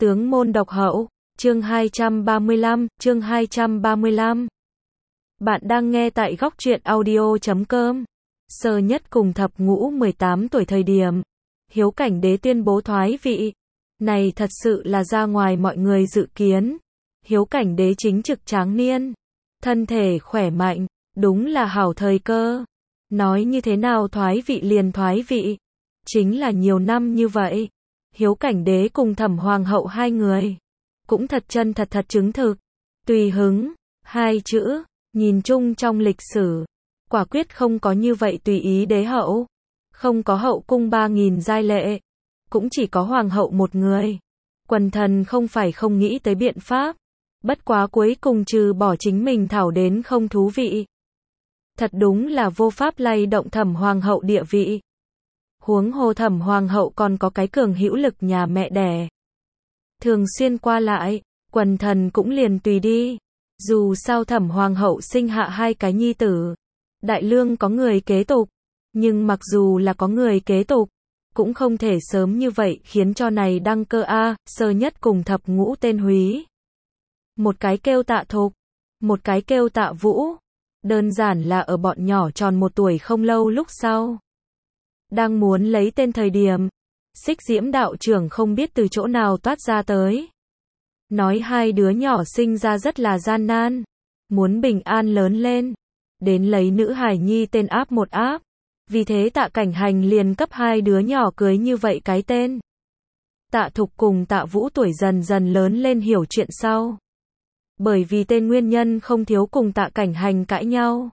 Tướng môn độc hậu, chương 235. Bạn đang nghe tại góc truyện audio.com. Sơ Nhất cùng thập ngũ 18 tuổi thời điểm, Hiếu Cảnh Đế tuyên bố thoái vị. Này thật sự là ra ngoài mọi người dự kiến. Hiếu Cảnh Đế chính trực tráng niên, thân thể khỏe mạnh, đúng là hảo thời cơ. Nói như thế nào thoái vị liền thoái vị. Chính là nhiều năm như vậy. Hiếu Cảnh Đế cùng Thẩm Hoàng hậu hai người cũng thật chân thật chứng thực. Tùy hứng, hai chữ, nhìn chung trong lịch sử, quả quyết không có như vậy tùy ý đế hậu. Không có hậu cung 3000 giai lệ, cũng chỉ có hoàng hậu một người. Quần thần không phải không nghĩ tới biện pháp, bất quá cuối cùng trừ bỏ chính mình thảo đến không thú vị. Thật đúng là vô pháp lay động Thẩm Hoàng hậu địa vị. Huống hồ Thẩm Hoàng hậu còn có cái cường hữu lực nhà mẹ đẻ. Thường xuyên qua lại, quần thần cũng liền tùy đi. Dù sao Thẩm Hoàng hậu sinh hạ hai cái nhi tử. Đại lương có người kế tục. Nhưng mặc dù là có người kế tục, cũng không thể sớm như vậy khiến cho này đăng cơ Sơ Nhất cùng thập ngũ tên húy. Một cái kêu Tạ Thục, một cái kêu Tạ Vũ. Đơn giản là ở bọn nhỏ tròn 1 tuổi không lâu lúc sau. Đang muốn lấy tên thời điểm, Xích Diễm đạo trưởng không biết từ chỗ nào toát ra tới. Nói hai đứa nhỏ sinh ra rất là gian nan, muốn bình an lớn lên, đến lấy nữ hài nhi tên áp một áp. Vì thế Tạ Cảnh Hành liền cấp hai đứa nhỏ cưới như vậy cái tên. Tạ Thục cùng Tạ Vũ tuổi dần dần lớn lên hiểu chuyện sau. Bởi vì tên nguyên nhân không thiếu cùng Tạ Cảnh Hành cãi nhau.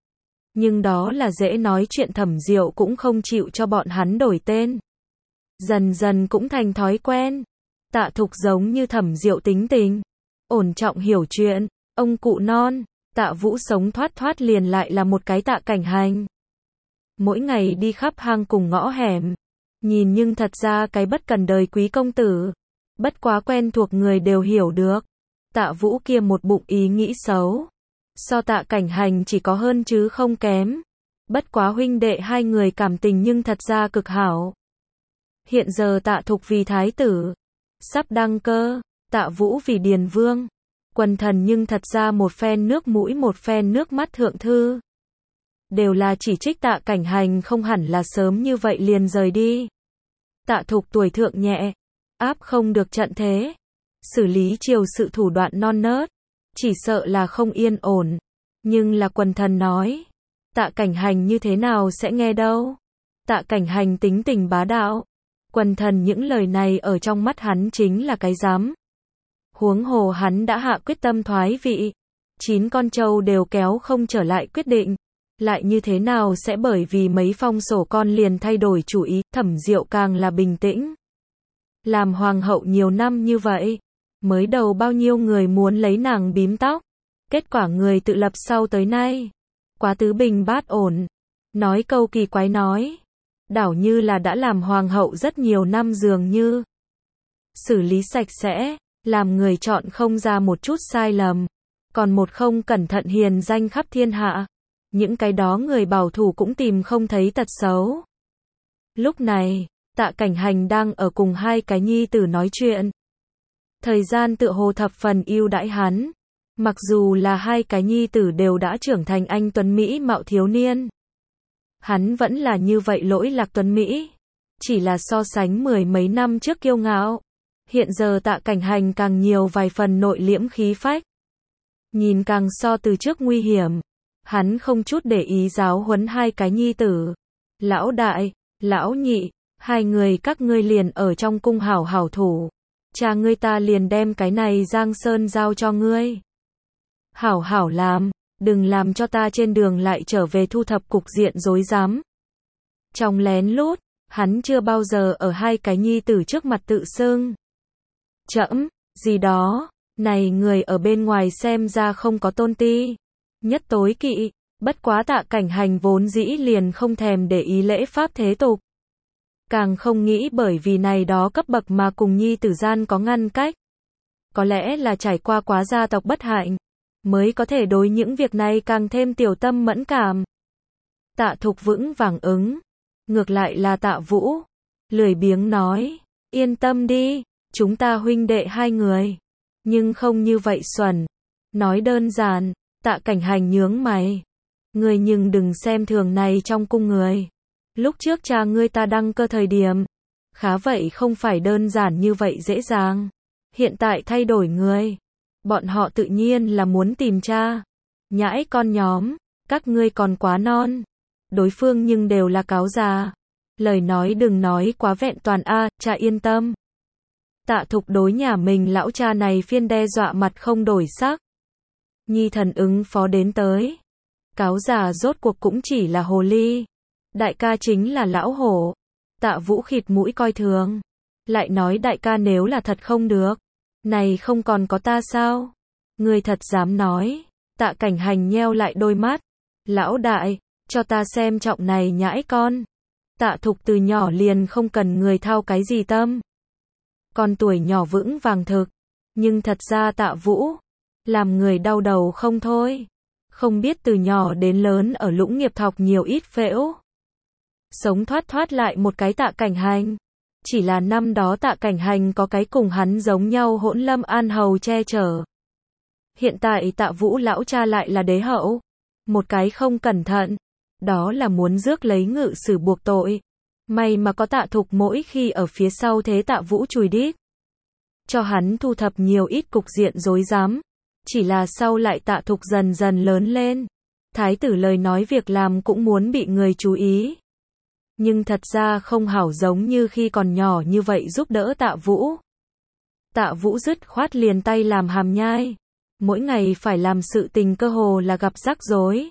Nhưng đó là dễ nói chuyện, Thẩm Diệu cũng không chịu cho bọn hắn đổi tên. Dần dần cũng thành thói quen. Tạ Thục giống như Thẩm Diệu tính tình, ổn trọng hiểu chuyện, ông cụ non. Tạ Vũ sống thoát thoát liền lại là một cái Tạ Cảnh Hành. Mỗi ngày đi khắp hang cùng ngõ hẻm, nhìn nhưng thật ra cái bất cần đời quý công tử. Bất quá quen thuộc người đều hiểu được. Tạ Vũ kia một bụng ý nghĩ xấu, so Tạ Cảnh Hành chỉ có hơn chứ không kém. Bất quá huynh đệ hai người cảm tình nhưng thật ra cực hảo. Hiện giờ Tạ Thục vì thái tử, sắp đăng cơ, Tạ Vũ vì điền vương. Quần thần nhưng thật ra một phen nước mũi một phen nước mắt thượng thư. Đều là chỉ trích Tạ Cảnh Hành không hẳn là sớm như vậy liền rời đi. Tạ Thục tuổi thượng nhẹ, áp không được trận thế. Xử lý triều sự thủ đoạn non nớt, chỉ sợ là không yên ổn. Nhưng là quần thần nói, Tạ Cảnh Hành như thế nào sẽ nghe đâu. Tạ Cảnh Hành tính tình bá đạo. Quần thần những lời này ở trong mắt hắn chính là cái dám. Huống hồ hắn đã hạ quyết tâm thoái vị. 9 con trâu đều kéo không trở lại quyết định. Lại như thế nào sẽ bởi vì mấy phong sổ con liền thay đổi chủ ý. Thẩm Diệu càng là bình tĩnh. Làm hoàng hậu nhiều năm như vậy, mới đầu bao nhiêu người muốn lấy nàng bím tóc. Kết quả người tự lập sau tới nay, quá tứ bình bát ổn. Nói câu kỳ quái nói, đảo như là đã làm hoàng hậu rất nhiều năm dường như. Xử lý sạch sẽ, làm người chọn không ra một chút sai lầm. Còn một không cẩn thận hiền danh khắp thiên hạ. Những cái đó người bảo thủ cũng tìm không thấy tật xấu. Lúc này, Tạ Cảnh Hành đang ở cùng hai cái nhi tử nói chuyện. Thời gian tựa hồ thập phần ưu đãi hắn. Mặc dù là hai cái nhi tử đều đã trưởng thành anh tuấn Mỹ mạo thiếu niên. Hắn vẫn là như vậy lỗi lạc tuấn Mỹ. Chỉ là so sánh 10 mấy năm trước kiêu ngạo. Hiện giờ Tạ Cảnh Hành càng nhiều vài phần nội liễm khí phách. Nhìn càng so từ trước nguy hiểm. Hắn không chút để ý giáo huấn hai cái nhi tử. Lão đại, lão nhị, hai người các ngươi liền ở trong cung hảo hảo thủ. Cha ngươi ta liền đem cái này Giang Sơn giao cho ngươi. Hảo hảo làm, đừng làm cho ta trên đường lại trở về thu thập cục diện rối rắm. Trong lén lút, hắn chưa bao giờ ở hai cái nhi tử trước mặt tự xưng. Trẫm, gì đó, này người ở bên ngoài xem ra không có tôn ti. Nhất tối kỵ, bất quá Tạ Cảnh Hành vốn dĩ liền không thèm để ý lễ pháp thế tục. Càng không nghĩ bởi vì này đó cấp bậc mà cùng nhi tử gian có ngăn cách. Có lẽ là trải qua quá gia tộc bất hạnh, mới có thể đối những việc này càng thêm tiểu tâm mẫn cảm. Tạ Thục vững vàng ứng. Ngược lại là Tạ Vũ lười biếng nói, yên tâm đi, chúng ta huynh đệ hai người. Nhưng không như vậy xuẩn. Nói đơn giản, Tạ Cảnh Hành nhướng mày. Ngươi nhưng đừng xem thường này trong cung người. Lúc trước cha ngươi ta đăng cơ thời điểm. Khá vậy không phải đơn giản như vậy dễ dàng. Hiện tại thay đổi người. Bọn họ tự nhiên là muốn tìm cha. Nhãi con nhóm, các ngươi còn quá non. Đối phương nhưng đều là cáo già. Lời nói đừng nói quá vẹn toàn a, cha yên tâm. Tạ Thục đối nhà mình lão cha này phiên đe dọa mặt không đổi sắc. Nhi thần ứng phó đến tới. Cáo già rốt cuộc cũng chỉ là hồ ly. Đại ca chính là lão hổ. Tạ Vũ khịt mũi coi thường. Lại nói đại ca nếu là thật không được. Này không còn có ta sao? Ngươi thật dám nói. Tạ Cảnh Hành nheo lại đôi mắt. Lão đại, cho ta xem trọng này nhãi con. Tạ Thục từ nhỏ liền không cần người thao cái gì tâm. Con tuổi nhỏ vững vàng thực. Nhưng thật ra Tạ Vũ, làm người đau đầu không thôi. Không biết từ nhỏ đến lớn ở Lũng Nghiệp thọc nhiều ít phễu. Sống thoát lại một cái Tạ Cảnh Hành. Chỉ là năm đó Tạ Cảnh Hành có cái cùng hắn giống nhau hỗn Lâm An Hầu che chở. Hiện tại Tạ Vũ lão cha lại là đế hậu. Một cái không cẩn thận. Đó là muốn rước lấy ngự sử buộc tội. May mà có Tạ Thục mỗi khi ở phía sau thế Tạ Vũ chùi đít. Cho hắn thu thập nhiều ít cục diện rối rắm. Chỉ là sau lại Tạ Thục dần dần lớn lên. Thái tử lời nói việc làm cũng muốn bị người chú ý. Nhưng thật ra không hảo giống như khi còn nhỏ như vậy giúp đỡ Tạ Vũ. Tạ Vũ dứt khoát liền tay làm hàm nhai. Mỗi ngày phải làm sự tình cơ hồ là gặp rắc rối.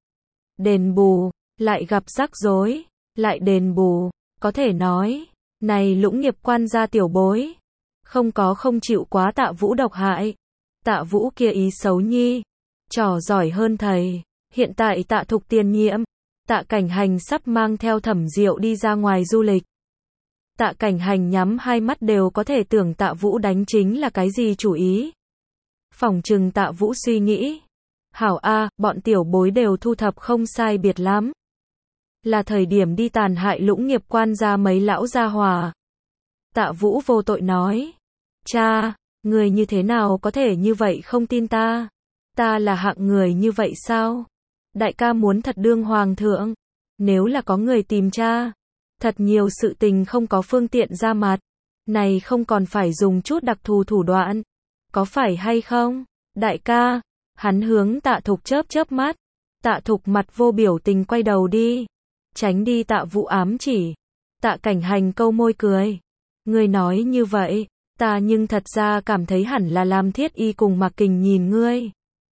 Đền bù, lại gặp rắc rối, lại đền bù. Có thể nói, này Lũng Nghiệp quan gia tiểu bối. Không chịu quá Tạ Vũ độc hại. Tạ Vũ kia ý xấu nhi. Trò giỏi hơn thầy. Hiện tại Tạ Thục tiền nhiệm. Tạ Cảnh Hành sắp mang theo Thẩm Diệu đi ra ngoài du lịch. Tạ Cảnh Hành nhắm hai mắt đều có thể tưởng Tạ Vũ đánh chính là cái gì chủ ý. Phỏng chừng Tạ Vũ suy nghĩ. Hảo a, bọn tiểu bối đều thu thập không sai biệt lắm. Là thời điểm đi tàn hại Lũng Nghiệp quan gia mấy lão gia hỏa. Tạ Vũ vô tội nói. Cha, người như thế nào có thể như vậy không tin ta? Ta là hạng người như vậy sao? Đại ca muốn thật đương hoàng thượng. Nếu là có người tìm cha. Thật nhiều sự tình không có phương tiện ra mặt. Này không còn phải dùng chút đặc thù thủ đoạn. Có phải hay không? Đại ca. Hắn hướng Tạ Thục chớp mắt. Tạ Thục mặt vô biểu tình quay đầu đi. Tránh đi Tạ Vũ ám chỉ. Tạ Cảnh Hành câu môi cười. Ngươi nói như vậy. Ta nhưng thật ra cảm thấy hẳn là làm Thiết Y cùng Mạc Kình nhìn ngươi.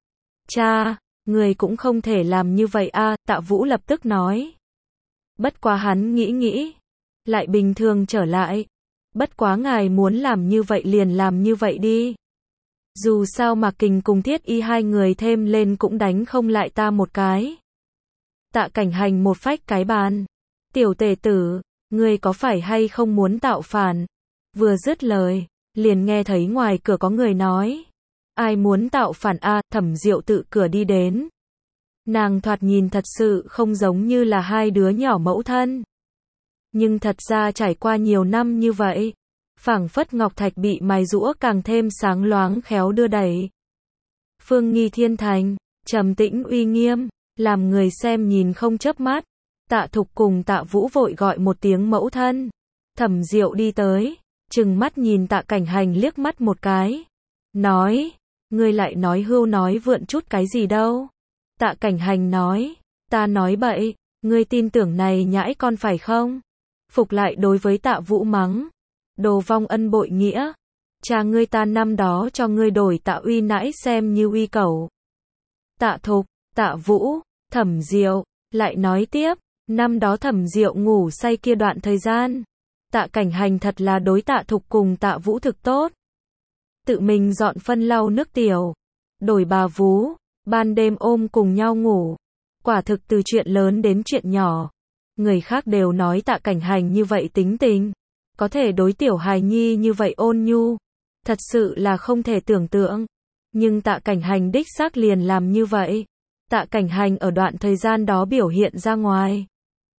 Cha, ngươi cũng không thể làm như vậy a, Tạ Vũ lập tức nói. Bất quá hắn nghĩ. Lại bình thường trở lại. Bất quá ngài muốn làm như vậy liền làm như vậy đi. Dù sao Mạc Kình cùng Thiết Y hai người thêm lên cũng đánh không lại ta một cái. Tạ Cảnh Hành một phách cái bàn. Tiểu tể tử, ngươi có phải hay không muốn tạo phản? Vừa dứt lời, liền nghe thấy ngoài cửa có người nói. Ai muốn tạo phản a? Thẩm Diệu tự cửa đi đến. Nàng thoạt nhìn thật sự không giống như là hai đứa nhỏ mẫu thân. Nhưng thật ra trải qua nhiều năm như vậy, phảng phất ngọc thạch bị mài rũa càng thêm sáng loáng khéo đưa đẩy. Phương nghi thiên thành, trầm tĩnh uy nghiêm, làm người xem nhìn không chớp mắt. Tạ Thục cùng Tạ Vũ vội gọi một tiếng mẫu thân. Thẩm Diệu đi tới, trừng mắt nhìn Tạ Cảnh Hành liếc mắt một cái. Nói, ngươi lại nói hưu nói vượn chút cái gì đâu. Tạ Cảnh Hành nói, ta nói bậy, ngươi tin tưởng này nhãi con phải không? Phục lại đối với Tạ Vũ mắng. Đồ vong ân bội nghĩa. Cha ngươi ta năm đó cho ngươi đổi Tạ Uy nãi xem như uy cẩu. Tạ Thục, Tạ Vũ, Thẩm Diệu, lại nói tiếp, năm đó Thẩm Diệu ngủ say kia đoạn thời gian. Tạ Cảnh Hành thật là đối Tạ Thục cùng Tạ Vũ thực tốt. Tự mình dọn phân lau nước tiểu. Đổi bà vú, ban đêm ôm cùng nhau ngủ. Quả thực từ chuyện lớn đến chuyện nhỏ. Người khác đều nói Tạ Cảnh Hành như vậy tính tình. Có thể đối tiểu hài nhi như vậy ôn nhu. Thật sự là không thể tưởng tượng. Nhưng Tạ Cảnh Hành đích xác liền làm như vậy. Tạ Cảnh Hành ở đoạn thời gian đó biểu hiện ra ngoài.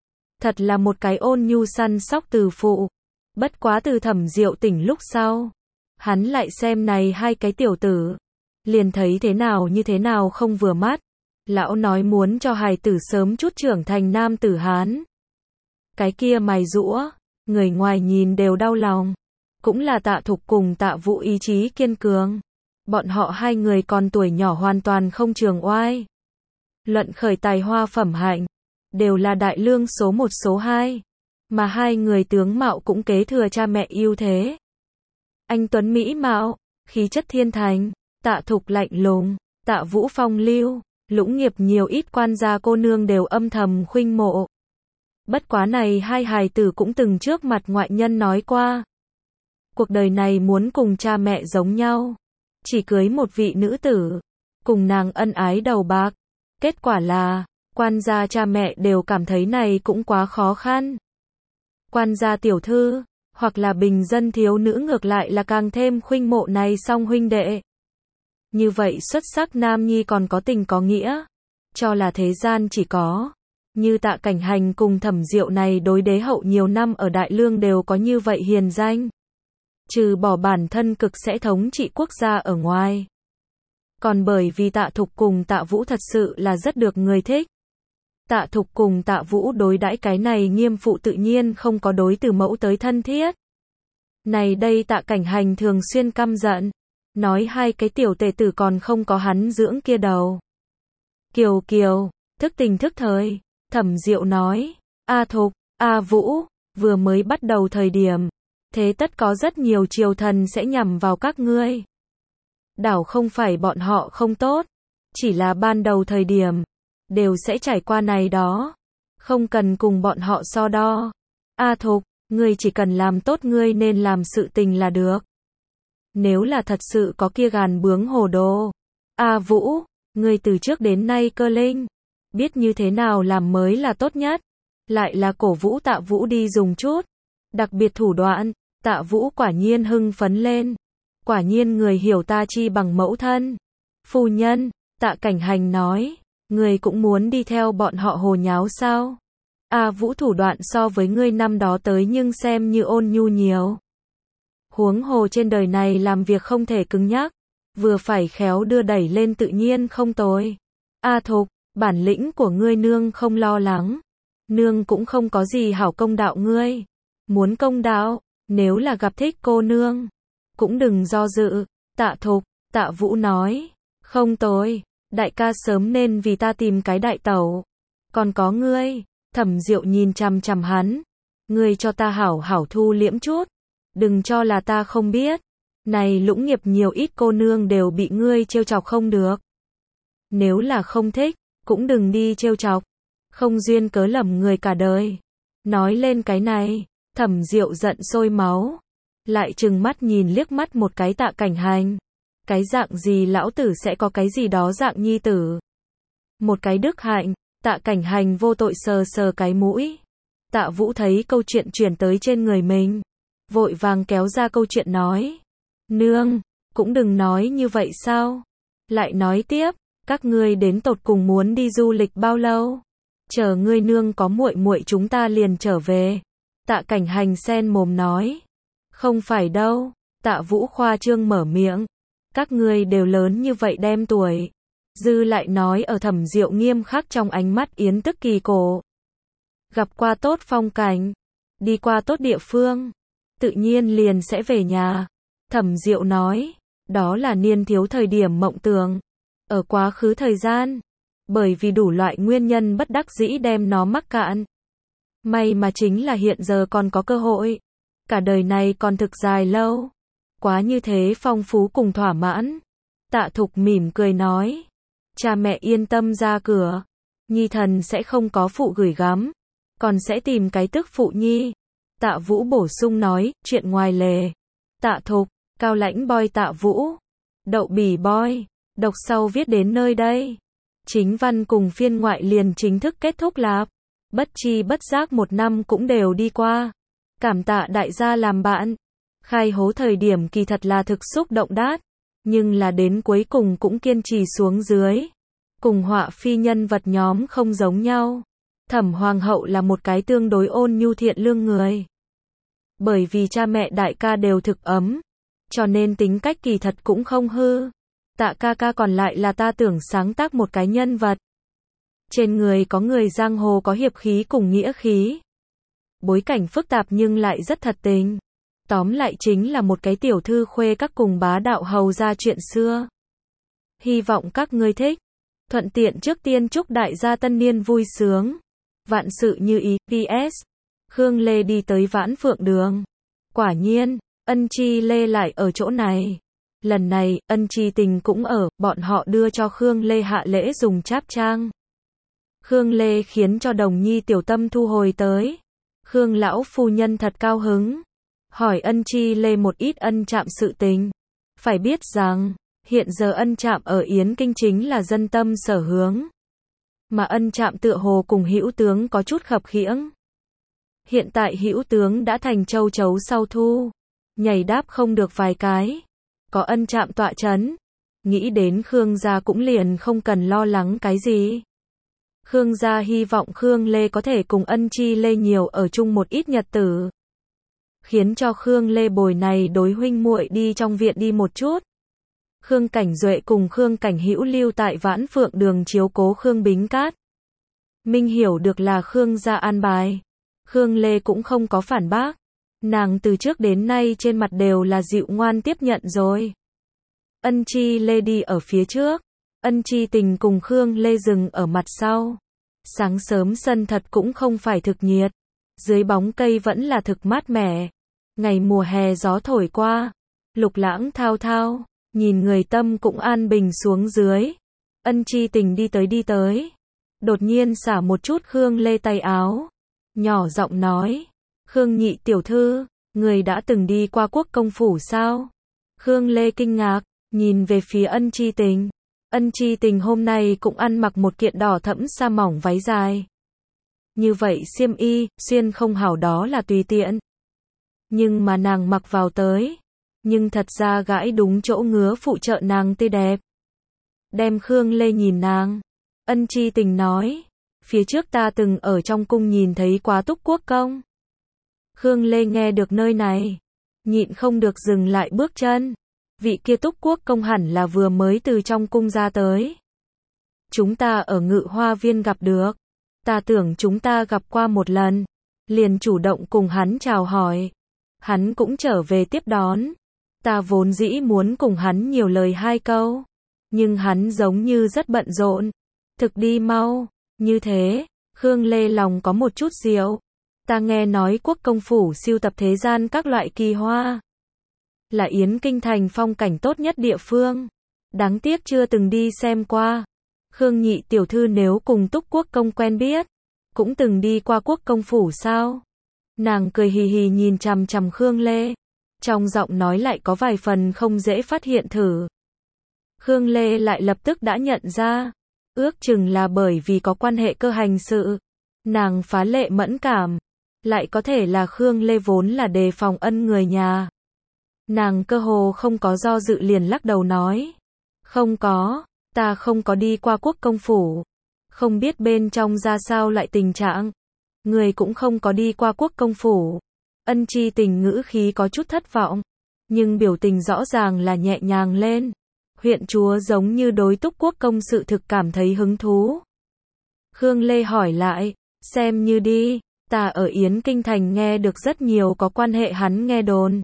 Thật là một cái ôn nhu săn sóc từ phụ. Bất quá từ Thẩm Diệu tỉnh lúc sau. Hắn lại xem này hai cái tiểu tử, liền thấy thế nào như thế nào không vừa mắt. Lão nói muốn cho hài tử sớm chút trưởng thành nam tử Hán. Cái kia mài giũa, người ngoài nhìn đều đau lòng. Cũng là Tạ Thục cùng Tạ Vũ ý chí kiên cường. Bọn họ hai người còn tuổi nhỏ hoàn toàn không trường oai. Luận khởi tài hoa phẩm hạnh, đều là đại lương số 1 số 2. Mà hai người tướng mạo cũng kế thừa cha mẹ ưu thế. Anh tuấn mỹ mạo, khí chất thiên thành, Tạ Thục lạnh lùng, Tạ Vũ phong lưu, lũng nghiệp nhiều ít quan gia cô nương đều âm thầm khuynh mộ. Bất quá này hai hài tử cũng từng trước mặt ngoại nhân nói qua. Cuộc đời này muốn cùng cha mẹ giống nhau. Chỉ cưới một vị nữ tử, cùng nàng ân ái đầu bạc. Kết quả là, quan gia cha mẹ đều cảm thấy này cũng quá khó khăn. Quan gia tiểu thư, hoặc là bình dân thiếu nữ ngược lại là càng thêm khuynh mộ này song huynh đệ. Như vậy xuất sắc nam nhi còn có tình có nghĩa, cho là thế gian chỉ có. Như Tạ Cảnh Hành cùng Thẩm Diệu này đối đế hậu nhiều năm ở Đại Lương đều có như vậy hiền danh. Trừ bỏ bản thân cực sẽ thống trị quốc gia ở ngoài. Còn bởi vì Tạ Thục cùng Tạ Vũ thật sự là rất được người thích. Tạ Thục cùng Tạ Vũ đối đãi cái này nghiêm phụ tự nhiên không có đối từ mẫu tới thân thiết. Này đây Tạ Cảnh Hành thường xuyên căm giận. Nói hai cái tiểu tể tử còn không có hắn dưỡng kia đầu. Kiều Kiều, thức tình thức thời. Thẩm Diệu nói, A Thục, A Vũ, vừa mới bắt đầu thời điểm, thế tất có rất nhiều triều thần sẽ nhằm vào các ngươi. Đảo không phải bọn họ không tốt, chỉ là ban đầu thời điểm, đều sẽ trải qua này đó, không cần cùng bọn họ so đo. A Thục, ngươi chỉ cần làm tốt ngươi nên làm sự tình là được. Nếu là thật sự có kia gàn bướng hồ đồ. A Vũ, ngươi từ trước đến nay cơ linh. Biết như thế nào làm mới là tốt nhất. Lại là cổ vũ Tạ Vũ đi dùng chút. Đặc biệt thủ đoạn, Tạ Vũ quả nhiên hưng phấn lên. Quả nhiên người hiểu ta chi bằng mẫu thân. Phu nhân, Tạ Cảnh Hành nói. Người cũng muốn đi theo bọn họ hồ nháo sao? A Vũ thủ đoạn so với ngươi năm đó tới nhưng xem như ôn nhu nhiều. Huống hồ trên đời này làm việc không thể cứng nhắc. Vừa phải khéo đưa đẩy lên tự nhiên không tồi. A Thục, bản lĩnh của ngươi nương không lo lắng. Nương cũng không có gì hảo công đạo ngươi. Muốn công đạo, nếu là gặp thích cô nương, cũng đừng do dự. Tạ Thục, Tạ Vũ nói. Không tồi, đại ca sớm nên vì ta tìm cái đại tẩu. Còn có ngươi, Thẩm Diệu nhìn chằm chằm hắn. Ngươi cho ta hảo hảo thu liễm chút. Đừng cho là ta không biết. Này lũng nghiệp nhiều ít cô nương đều bị ngươi trêu chọc không được. Nếu là không thích, cũng đừng đi trêu chọc. Không duyên cớ lầm người cả đời. Nói lên cái này, Thẩm Diệu giận sôi máu. Lại trừng mắt nhìn liếc mắt một cái Tạ Cảnh Hành. Cái dạng gì lão tử sẽ có cái gì đó dạng nhi tử. Một cái đức hạnh, Tạ Cảnh Hành vô tội sờ sờ cái mũi. Tạ Vũ thấy câu chuyện chuyển tới trên người mình. Vội vàng kéo ra câu chuyện nói. Nương, cũng đừng nói như vậy sao? Lại nói tiếp, các ngươi đến tột cùng muốn đi du lịch bao lâu? Chờ ngươi nương có muội muội chúng ta liền trở về. Tạ Cảnh Hành sen mồm nói. Không phải đâu, Tạ Vũ khoa trương mở miệng. Các ngươi đều lớn như vậy đem tuổi. Dư lại nói ở Thẩm Diệu nghiêm khắc trong ánh mắt yến tức kỳ cổ. Gặp qua tốt phong cảnh, đi qua tốt địa phương, tự nhiên liền sẽ về nhà. Thẩm Diệu nói, đó là niên thiếu thời điểm mộng tưởng. Ở quá khứ thời gian, bởi vì đủ loại nguyên nhân bất đắc dĩ đem nó mắc cạn. May mà chính là hiện giờ còn có cơ hội. Cả đời này còn thực dài lâu. Quá như thế phong phú cùng thỏa mãn. Tạ Thục mỉm cười nói. Cha mẹ yên tâm ra cửa. Nhi thần sẽ không có phụ gửi gắm. Còn sẽ tìm cái tức phụ nhi. Tạ Vũ bổ sung nói, chuyện ngoài lề. Tạ Thục, cao lãnh boy Tạ Vũ. Đậu bỉ boy. Đọc sau viết đến nơi đây. Chính văn cùng phiên ngoại liền chính thức kết thúc lạp. Bất chi bất giác một năm cũng đều đi qua. Cảm tạ đại gia làm bạn. Khai hố thời điểm kỳ thật là thực xúc động đát. Nhưng là đến cuối cùng cũng kiên trì xuống dưới. Cùng họa phi nhân vật nhóm không giống nhau. Thẩm Hoàng hậu là một cái tương đối ôn nhu thiện lương người. Bởi vì cha mẹ đại ca đều thực ấm. cho nên tính cách kỳ thật cũng không hư. Tạ ca ca còn lại là ta tưởng sáng tác một cái nhân vật. Trên người có người giang hồ có hiệp khí cùng nghĩa khí. Bối cảnh phức tạp nhưng lại rất thật tình. Tóm lại chính là một cái tiểu thư khuê các cùng bá đạo hầu ra chuyện xưa. Hy vọng các ngươi thích. Thuận tiện trước tiên chúc đại gia tân niên vui sướng. Vạn sự như ý. PS. Khương Lê đi tới Vãn Phượng Đường. Quả nhiên, Ân Chi Lê lại ở chỗ này. Lần này, Ân Chi Tình cũng ở, bọn họ đưa cho Khương Lê hạ lễ dùng cháp trang. Khương Lê khiến cho Đồng Nhi tiểu tâm thu hồi tới. Khương lão phu nhân thật cao hứng. Hỏi Ân Chi Lê một ít Ân Trạm sự tình. Phải biết rằng, hiện giờ Ân Trạm ở Yến Kinh chính là dân tâm sở hướng. Mà Ân Trạm tựa hồ cùng Hữu tướng có chút khập khiễng. Hiện tại Hữu tướng đã thành châu chấu sau thu. Nhảy đáp không được vài cái. Có Ân Trạm tọa chấn. Nghĩ đến Khương gia cũng liền không cần lo lắng cái gì. Khương gia hy vọng Khương Lê có thể cùng Ân Chi Lê nhiều ở chung một ít nhật tử. Khiến cho Khương Lê bồi này đối huynh muội đi trong viện đi một chút. Khương Cảnh Duệ cùng Khương Cảnh Hữu lưu tại Vãn Phượng Đường chiếu cố Khương Bính Cát. Minh hiểu được là Khương gia an bài. Khương Lê cũng không có phản bác. Nàng từ trước đến nay trên mặt đều là dịu ngoan tiếp nhận rồi. Ân Chi Lê đi ở phía trước. Ân Chi Tình cùng Khương Lê dừng ở mặt sau. Sáng sớm sân thật cũng không phải thực nhiệt. Dưới bóng cây vẫn là thực mát mẻ. Ngày mùa hè gió thổi qua. Lục lãng thao thao. Nhìn người tâm cũng an bình xuống dưới. Ân Chi Tình đi tới. Đột nhiên xả một chút Khương Lê tay áo. Nhỏ giọng nói. Khương nhị tiểu thư, người đã từng đi qua quốc công phủ sao? Khương Lê kinh ngạc, nhìn về phía Ân Chi Tình. Ân Chi Tình hôm nay cũng ăn mặc một kiện đỏ thẫm sa mỏng váy dài. Như vậy xiêm y, xuyên không hảo đó là tùy tiện. Nhưng mà nàng mặc vào tới. Nhưng thật ra gãi đúng chỗ ngứa phụ trợ nàng tươi đẹp. Đem Khương Lê nhìn nàng. Ân Chi Tình nói. Phía trước ta từng ở trong cung nhìn thấy quá Túc Quốc công. Khương Lê nghe được nơi này. Nhịn không được dừng lại bước chân. Vị kia Túc Quốc công hẳn là vừa mới từ trong cung ra tới. Chúng ta ở Ngự Hoa Viên gặp được. Ta tưởng chúng ta gặp qua một lần. Liền chủ động cùng hắn chào hỏi. Hắn cũng trở về tiếp đón. Ta vốn dĩ muốn cùng hắn nhiều lời hai câu. Nhưng hắn giống như rất bận rộn. Thực đi mau. Như thế, Khương Lê lòng có một chút diệu. Ta nghe nói quốc công phủ sưu tập thế gian các loại kỳ hoa. Là Yến Kinh thành phong cảnh tốt nhất địa phương. Đáng tiếc chưa từng đi xem qua. Khương nhị tiểu thư nếu cùng Túc Quốc công quen biết. Cũng từng đi qua quốc công phủ sao? Nàng cười hì hì nhìn chằm chằm Khương Lê. Trong giọng nói lại có vài phần không dễ phát hiện thử. Khương Lê lại lập tức đã nhận ra. Ước chừng là bởi vì có quan hệ cơ hành sự. Nàng phá lệ mẫn cảm. Lại có thể là Khương Lê vốn là đề phòng Ân người nhà. Nàng cơ hồ không có do dự liền lắc đầu nói. Không có, ta không có đi qua quốc công phủ. Không biết bên trong ra sao lại tình trạng. Người cũng không có đi qua quốc công phủ. Ân Chi Tình ngữ khí có chút thất vọng. Nhưng biểu tình rõ ràng là nhẹ nhàng lên. Huyện chúa giống như đối Túc Quốc công sự thực cảm thấy hứng thú. Khương Lê hỏi lại, xem như đi, ta ở Yến Kinh thành nghe được rất nhiều có quan hệ hắn nghe đồn.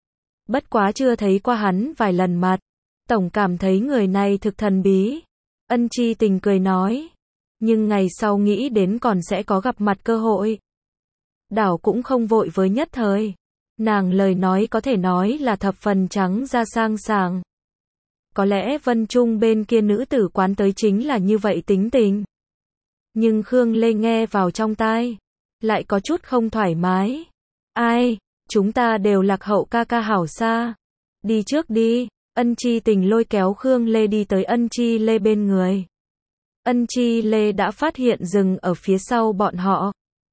Bất quá chưa thấy qua hắn vài lần mặt, tổng cảm thấy người này thực thần bí. Ân Chi Tình cười nói, nhưng ngày sau nghĩ đến còn sẽ có gặp mặt cơ hội. Đảo cũng không vội với nhất thời. Nàng lời nói có thể nói là thập phần trắng ra sang sảng. Có lẽ Vân Trung bên kia nữ tử quán tới chính là như vậy tính tình. Nhưng Khương Lê nghe vào trong tai, lại có chút không thoải mái. Ai, chúng ta đều lạc hậu ca ca hảo xa. Đi trước đi. Ân Chi Tình lôi kéo Khương Lê đi tới Ân Chi Lê bên người. Ân Chi Lê đã phát hiện dừng ở phía sau bọn họ.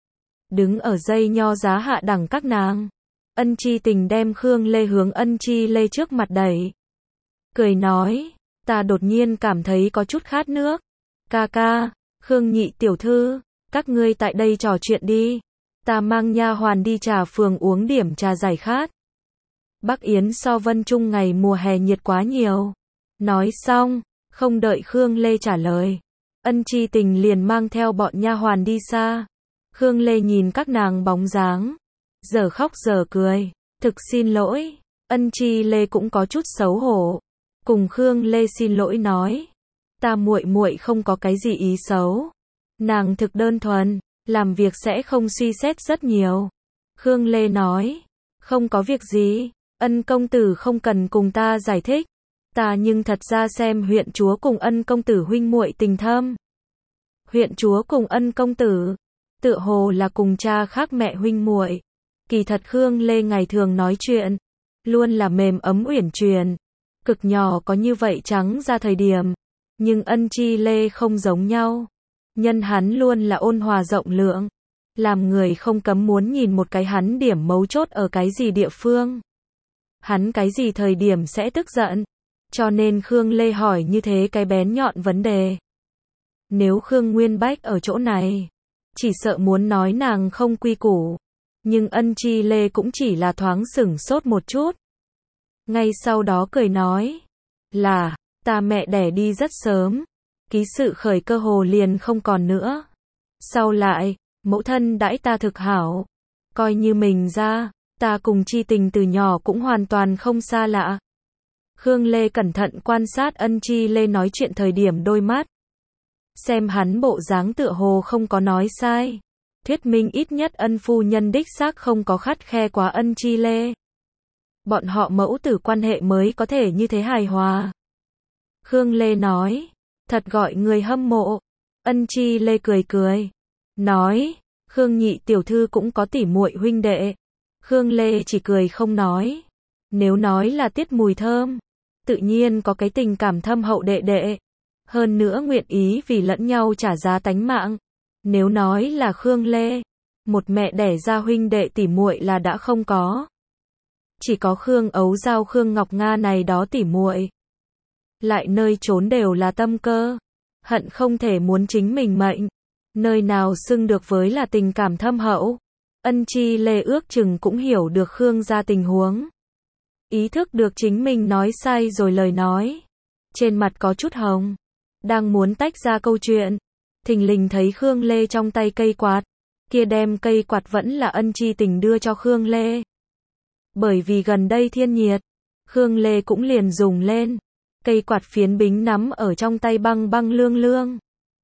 Đứng ở dây nho giá hạ đẳng các nàng. Ân Chi Tình đem Khương Lê hướng Ân Chi Lê trước mặt đẩy. Cười nói, ta đột nhiên cảm thấy có chút khát nước. Ca ca, Khương nhị tiểu thư, các ngươi tại đây trò chuyện đi. Ta mang nha hoàn đi trà phường uống điểm trà giải khát. Bắc Yến so Vân Trung ngày mùa hè nhiệt quá nhiều. Nói xong, không đợi Khương Lê trả lời, Ân Chi Tình liền mang theo bọn nha hoàn đi xa. Khương Lê nhìn các nàng bóng dáng, giờ khóc giờ cười, thực xin lỗi. Ân Chi Lê cũng có chút xấu hổ, cùng Khương Lê xin lỗi nói, ta muội muội không có cái gì ý xấu. Nàng thực đơn thuần, làm việc sẽ không suy xét rất nhiều. Khương Lê nói, không có việc gì, Ân công tử không cần cùng ta giải thích. Ta nhưng thật ra xem huyện chúa cùng Ân công tử huynh muội tình thâm. Huyện chúa cùng Ân công tử, tựa hồ là cùng cha khác mẹ huynh muội. Kỳ thật Khương Lê ngày thường nói chuyện, luôn là mềm ấm uyển chuyển, cực nhỏ có như vậy trắng ra thời điểm. Nhưng Ân Chi Lê không giống nhau. Nhân hắn luôn là ôn hòa rộng lượng, làm người không cấm muốn nhìn một cái hắn điểm mấu chốt ở cái gì địa phương. Hắn cái gì thời điểm sẽ tức giận. Cho nên Khương Lê hỏi như thế cái bén nhọn vấn đề. Nếu Khương Nguyên Bách ở chỗ này, chỉ sợ muốn nói nàng không quy củ. Nhưng Ân Chi Lê cũng chỉ là thoáng sửng sốt một chút. Ngay sau đó cười nói, là, ta mẹ đẻ đi rất sớm, ký sự khởi cơ hồ liền không còn nữa. Sau lại, mẫu thân đãi ta thực hảo, coi như mình ra, ta cùng Chi Tình từ nhỏ cũng hoàn toàn không xa lạ. Khương Lê cẩn thận quan sát Ân Chi Lê nói chuyện thời điểm đôi mắt. Xem hắn bộ dáng tựa hồ không có nói sai. Thuyết minh ít nhất Ân phu nhân đích xác không có khắt khe quá Ân Chi Lê. Bọn họ mẫu tử quan hệ mới có thể như thế hài hòa. Khương Lê nói, thật gọi người hâm mộ. Ân Chi Lê cười cười, nói, Khương nhị tiểu thư cũng có tỉ muội huynh đệ. Khương Lê chỉ cười không nói. Nếu nói là Tiết Mùi Thơm, tự nhiên có cái tình cảm thâm hậu đệ đệ. Hơn nữa nguyện ý vì lẫn nhau trả giá tánh mạng. Nếu nói là Khương Lê, một mẹ đẻ ra huynh đệ tỉ muội là đã không có. Chỉ có Khương Ấu Giao Khương Ngọc Nga này đó tỉ muội. Lại nơi trốn đều là tâm cơ, hận không thể muốn chính mình mệnh. Nơi nào xưng được với là tình cảm thâm hậu. Ân Chi Lê ước chừng cũng hiểu được Khương gia tình huống. Ý thức được chính mình nói sai rồi lời nói. Trên mặt có chút hồng. Đang muốn tách ra câu chuyện. Thình lình thấy Khương Lê trong tay cây quạt. Kia đem cây quạt vẫn là Ân Chi Tình đưa cho Khương Lê. Bởi vì gần đây thiên nhiệt, Khương Lê cũng liền dùng lên. Cây quạt phiến bính nắm ở trong tay băng băng lương lương.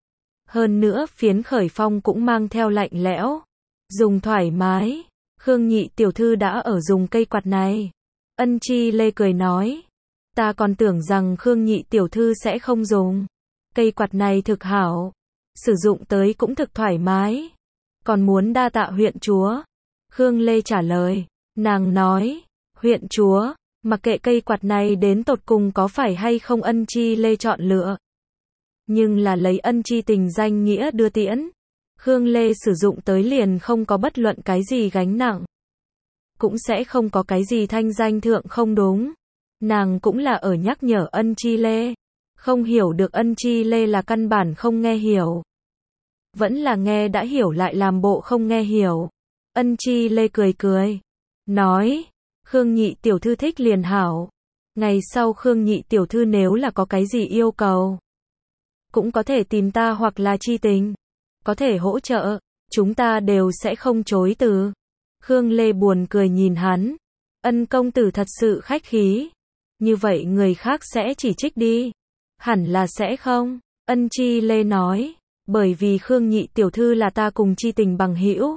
Hơn nữa phiến khởi phong cũng mang theo lạnh lẽo. Dùng thoải mái. Khương nhị tiểu thư đã ở dùng cây quạt này. Ân Chi Lê cười nói, ta còn tưởng rằng Khương nhị tiểu thư sẽ không dùng. Cây quạt này thực hảo, sử dụng tới cũng thực thoải mái. Còn muốn đa tạ huyện chúa. Khương Lê trả lời, nàng nói, huyện chúa, mặc kệ cây quạt này đến tột cùng có phải hay không Ân Chi Lê chọn lựa. Nhưng là lấy Ân Chi Tình danh nghĩa đưa tiễn. Khương Lê sử dụng tới liền không có bất luận cái gì gánh nặng. Cũng sẽ không có cái gì thanh danh thượng không đúng. Nàng cũng là ở nhắc nhở Ân Chi Lê. Không hiểu được Ân Chi Lê là căn bản không nghe hiểu. Vẫn là nghe đã hiểu lại làm bộ không nghe hiểu. Ân Chi Lê cười cười. Nói, Khương nhị tiểu thư thích liền hảo. Ngày sau Khương nhị tiểu thư nếu là có cái gì yêu cầu, cũng có thể tìm ta hoặc là Chi Tình. Có thể hỗ trợ, chúng ta đều sẽ không chối từ. Khương Lê buồn cười nhìn hắn. Ân công tử thật sự khách khí. Như vậy người khác sẽ chỉ trích đi. Hẳn là sẽ không. Ân Chi Lê nói. Bởi vì Khương nhị tiểu thư là ta cùng Chi Tình bằng hữu.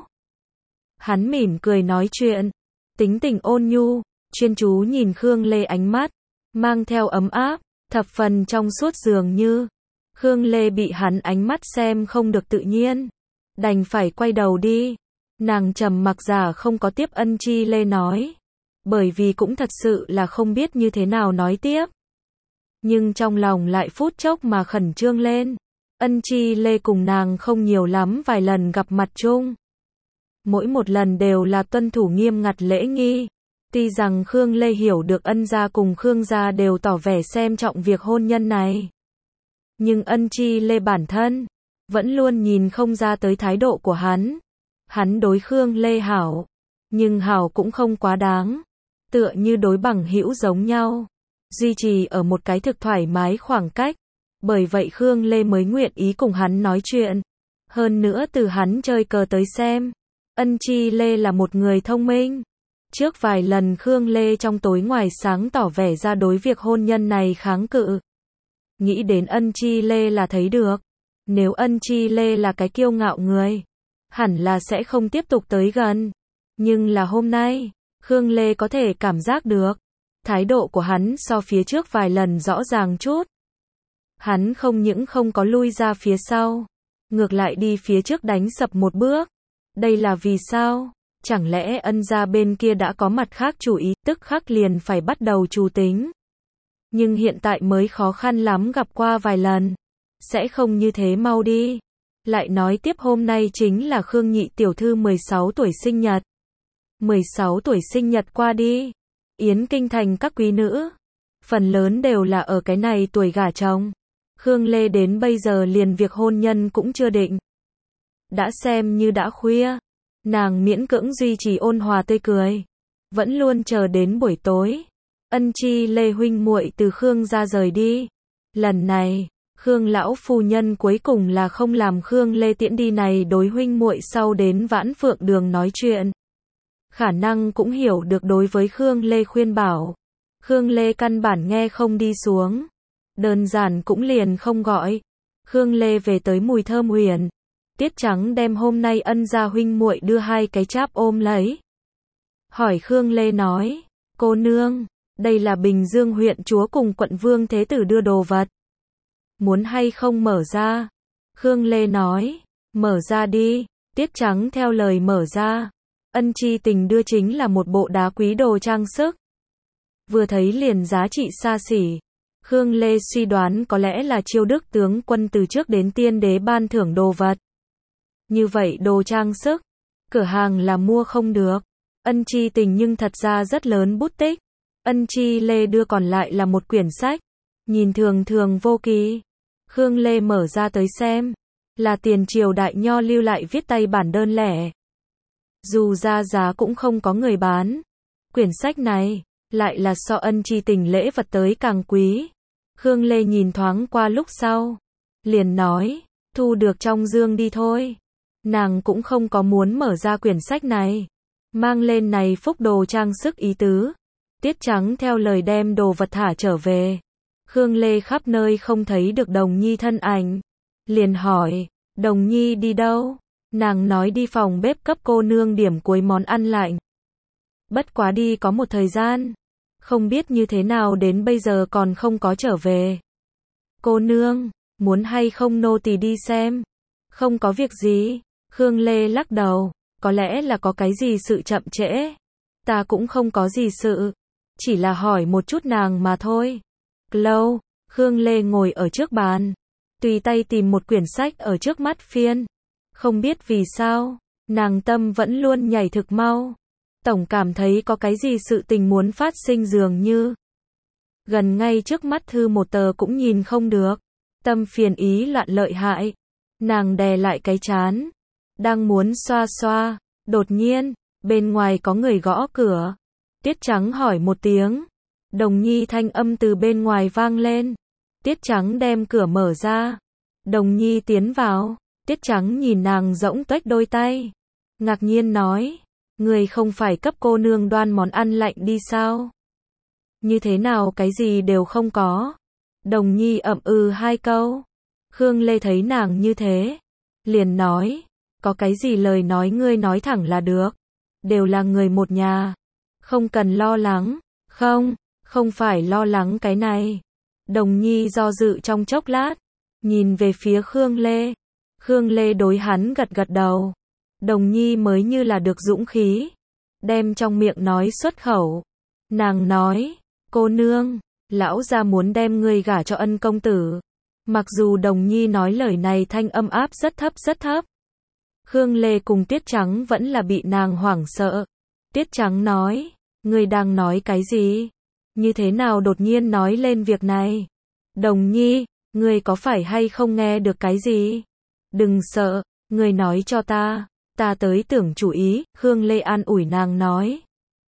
Hắn mỉm cười nói chuyện. Tính tình ôn nhu. Chuyên chú nhìn Khương Lê ánh mắt. Mang theo ấm áp. Thập phần trong suốt dường như. Khương Lê bị hắn ánh mắt xem không được tự nhiên. Đành phải quay đầu đi. Nàng trầm mặc giả không có tiếp Ân Chi Lê nói. Bởi vì cũng thật sự là không biết như thế nào nói tiếp. Nhưng trong lòng lại phút chốc mà khẩn trương lên. Ân Chi Lê cùng nàng không nhiều lắm vài lần gặp mặt chung. Mỗi một lần đều là tuân thủ nghiêm ngặt lễ nghi. Tuy rằng Khương Lê hiểu được Ân gia cùng Khương gia đều tỏ vẻ xem trọng việc hôn nhân này. Nhưng Ân Chi Lê bản thân vẫn luôn nhìn không ra tới thái độ của hắn. Hắn đối Khương Lê hảo, nhưng hảo cũng không quá đáng. tựa như đối bằng hữu giống nhau, duy trì ở một cái thực thoải mái khoảng cách. Bởi vậy Khương Lê mới nguyện ý cùng hắn nói chuyện. Hơn nữa từ hắn chơi cờ tới xem, Ân Chi Lê là một người thông minh. Trước vài lần Khương Lê trong tối ngoài sáng tỏ vẻ ra đối việc hôn nhân này kháng cự. Nghĩ đến Ân Chi Lê là thấy được. Nếu Ân Chi Lê là cái kiêu ngạo người, hẳn là sẽ không tiếp tục tới gần. Nhưng là hôm nay, Khương Lê có thể cảm giác được. Thái độ của hắn so phía trước vài lần rõ ràng chút. Hắn không những không có lui ra phía sau, ngược lại đi phía trước đánh sập một bước. Đây là vì sao? Chẳng lẽ Ân gia bên kia đã có mặt khác chủ ý, tức khắc liền phải bắt đầu trù tính. Nhưng hiện tại mới khó khăn lắm gặp qua vài lần. Sẽ không như thế mau đi. Lại nói tiếp hôm nay chính là Khương nhị tiểu thư 16 tuổi sinh nhật. 16 tuổi sinh nhật qua đi. Yến kinh thành các quý nữ. Phần lớn đều là ở cái này tuổi gả chồng. Khương Lê đến bây giờ liền việc hôn nhân cũng chưa định. Đã xem như đã khuya. Nàng miễn cưỡng duy trì ôn hòa tươi cười. Vẫn luôn chờ đến buổi tối. Ân Chi Lê huynh muội từ Khương gia rời đi. Lần này, Khương lão phu nhân cuối cùng là không làm Khương Lê tiễn đi này đối huynh muội sau đến Vãn Phượng Đường nói chuyện. Khả năng cũng hiểu được đối với Khương Lê khuyên bảo. Khương Lê căn bản nghe không đi xuống. Đơn giản cũng liền không gọi. Khương Lê về tới Mùi Thơm Huyền. Tiết Trắng đem hôm nay Ân gia huynh muội đưa hai cái cháp ôm lấy. Hỏi Khương Lê nói, cô nương, đây là Bình Dương huyện chúa cùng quận Vương Thế Tử đưa đồ vật. Muốn hay không mở ra? Khương Lê nói, mở ra đi. Tiết Trắng theo lời mở ra. Ân Chi Tình đưa chính là một bộ đá quý đồ trang sức. Vừa thấy liền giá trị xa xỉ. Khương Lê suy đoán có lẽ là Chiêu Đức tướng quân từ trước đến tiên đế ban thưởng đồ vật. Như vậy đồ trang sức, cửa hàng là mua không được. Ân Chi Tình nhưng thật ra rất lớn bút tích. Ân Chi Lê đưa còn lại là một quyển sách. Nhìn thường thường vô kỳ. Khương Lê mở ra tới xem. Là tiền triều đại nho lưu lại viết tay bản đơn lẻ. Dù ra giá cũng không có người bán. Quyển sách này, lại là so Ân Chi Tình lễ vật tới càng quý. Khương Lê nhìn thoáng qua lúc sau. Liền nói, thu được trong dương đi thôi. Nàng cũng không có muốn mở ra quyển sách này. Mang lên này phúc đồ trang sức ý tứ. Tiết Trắng theo lời đem đồ vật thả trở về. Khương Lê khắp nơi không thấy được Đồng Nhi thân ảnh. Liền hỏi, Đồng Nhi đi đâu? Nàng nói đi phòng bếp cấp cô nương điểm cuối món ăn lạnh. Bất quá đi có một thời gian. Không biết như thế nào đến bây giờ còn không có trở về. Cô nương, muốn hay không nô tỳ đi xem? Không có việc gì. Khương Lê lắc đầu, có lẽ là có cái gì sự chậm trễ. Ta cũng không có gì sự. Chỉ là hỏi một chút nàng mà thôi. Lâu, Khương Lê ngồi ở trước bàn. Tùy tay tìm một quyển sách ở trước mắt phiên. Không biết vì sao, nàng tâm vẫn luôn nhảy thực mau. Tổng cảm thấy có cái gì sự tình muốn phát sinh dường như. Gần ngay trước mắt thư một tờ cũng nhìn không được. Tâm phiền ý loạn lợi hại. Nàng đè lại cái trán. Đang muốn xoa xoa. Đột nhiên, bên ngoài có người gõ cửa. Tiết Trắng hỏi một tiếng. Đồng Nhi thanh âm từ bên ngoài vang lên. Tiết Trắng đem cửa mở ra. Đồng Nhi tiến vào. Tiết Trắng nhìn nàng rỗng tuếch đôi tay. Ngạc nhiên nói. Người không phải cấp cô nương đoan món ăn lạnh đi sao? Như thế nào cái gì đều không có. Đồng Nhi ậm ừ hai câu. Khương Lê thấy nàng như thế. Liền nói. Có cái gì lời nói ngươi nói thẳng là được. Đều là người một nhà. Không cần lo lắng. Không phải lo lắng cái này. Đồng Nhi do dự trong chốc lát. Nhìn về phía Khương Lê. Khương Lê đối hắn gật gật đầu. Đồng Nhi mới như là được dũng khí. Đem trong miệng nói xuất khẩu. Nàng nói. Cô nương. Lão gia muốn đem ngươi gả cho Ân công tử. Mặc dù Đồng Nhi nói lời này thanh âm áp rất thấp rất thấp. Khương Lê cùng Tiết Trắng vẫn là bị nàng hoảng sợ. Tiết Trắng nói. Ngươi đang nói cái gì? Như thế nào đột nhiên nói lên việc này? Đồng Nhi, ngươi có phải hay không nghe được cái gì? Đừng sợ, ngươi nói cho ta. Ta tới tưởng chủ ý, Khương Lê an ủi nàng nói.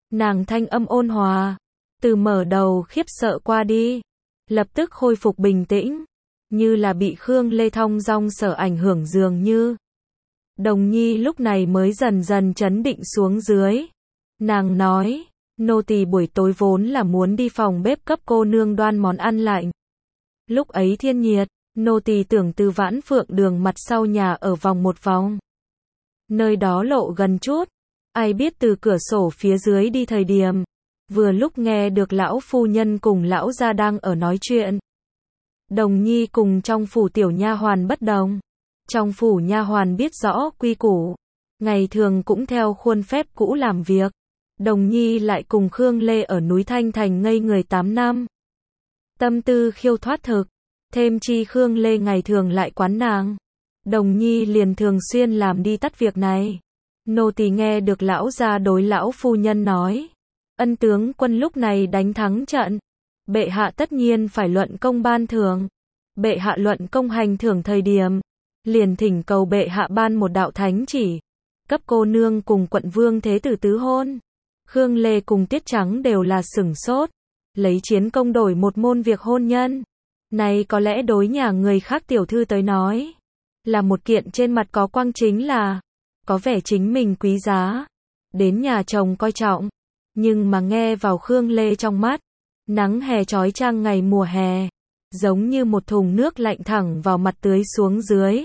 Nàng thanh âm ôn hòa, từ mở đầu khiếp sợ qua đi, lập tức khôi phục bình tĩnh, như là bị Khương Lê thong dong sở ảnh hưởng dường như. Đồng Nhi lúc này mới dần dần trấn định xuống dưới. Nàng nói, nô tỳ buổi tối vốn là muốn đi phòng bếp cấp cô nương đoan món ăn lạnh. Lúc ấy thiên nhiệt, nô tỳ tưởng từ Vãn Phượng đường mặt sau nhà ở vòng một vòng. Nơi đó lộ gần chút, ai biết từ cửa sổ phía dưới đi thời điểm, vừa lúc nghe được lão phu nhân cùng lão gia đang ở nói chuyện. Đồng Nhi cùng trong phủ tiểu nha hoàn bất đồng. Trong phủ nha hoàn biết rõ quy củ, ngày thường cũng theo khuôn phép cũ làm việc. Đồng Nhi lại cùng Khương Lê ở núi Thanh Thành ngây người 8 năm. Tâm tư khiêu thoát thực, thêm chi Khương Lê ngày thường lại quán nàng. Đồng Nhi liền thường xuyên làm đi tắt việc này. Nô tỳ nghe được lão gia đối lão phu nhân nói, Ân tướng quân lúc này đánh thắng trận, bệ hạ tất nhiên phải luận công ban thưởng. Bệ hạ luận công hành thưởng thời điểm, liền thỉnh cầu bệ hạ ban một đạo thánh chỉ, cấp cô nương cùng quận vương thế tử tứ hôn. Khương Lê cùng Tiết Trắng đều là sửng sốt, lấy chiến công đổi một môn việc hôn nhân. Này có lẽ đối nhà người khác tiểu thư tới nói, là một kiện trên mặt có quang chính là, có vẻ chính mình quý giá, đến nhà chồng coi trọng. Nhưng mà nghe vào Khương Lê trong mắt, nắng hè chói chang ngày mùa hè, giống như một thùng nước lạnh thẳng vào mặt tưới xuống dưới.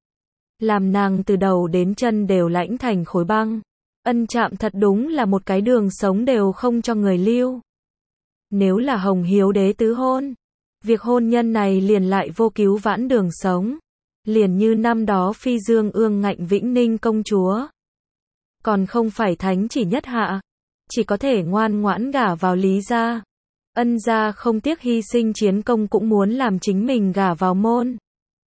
Làm nàng từ đầu đến chân đều lạnh thành khối băng. Ân Trạm thật đúng là một cái đường sống đều không cho người lưu. Nếu là Hồng Hiếu đế tứ hôn, việc hôn nhân này liền lại vô cứu vãn đường sống. Liền như năm đó Phi Dương ương ngạnh Vĩnh Ninh công chúa. Còn không phải thánh chỉ nhất hạ, chỉ có thể ngoan ngoãn gả vào Lý gia. Ân gia không tiếc hy sinh chiến công cũng muốn làm chính mình gả vào môn.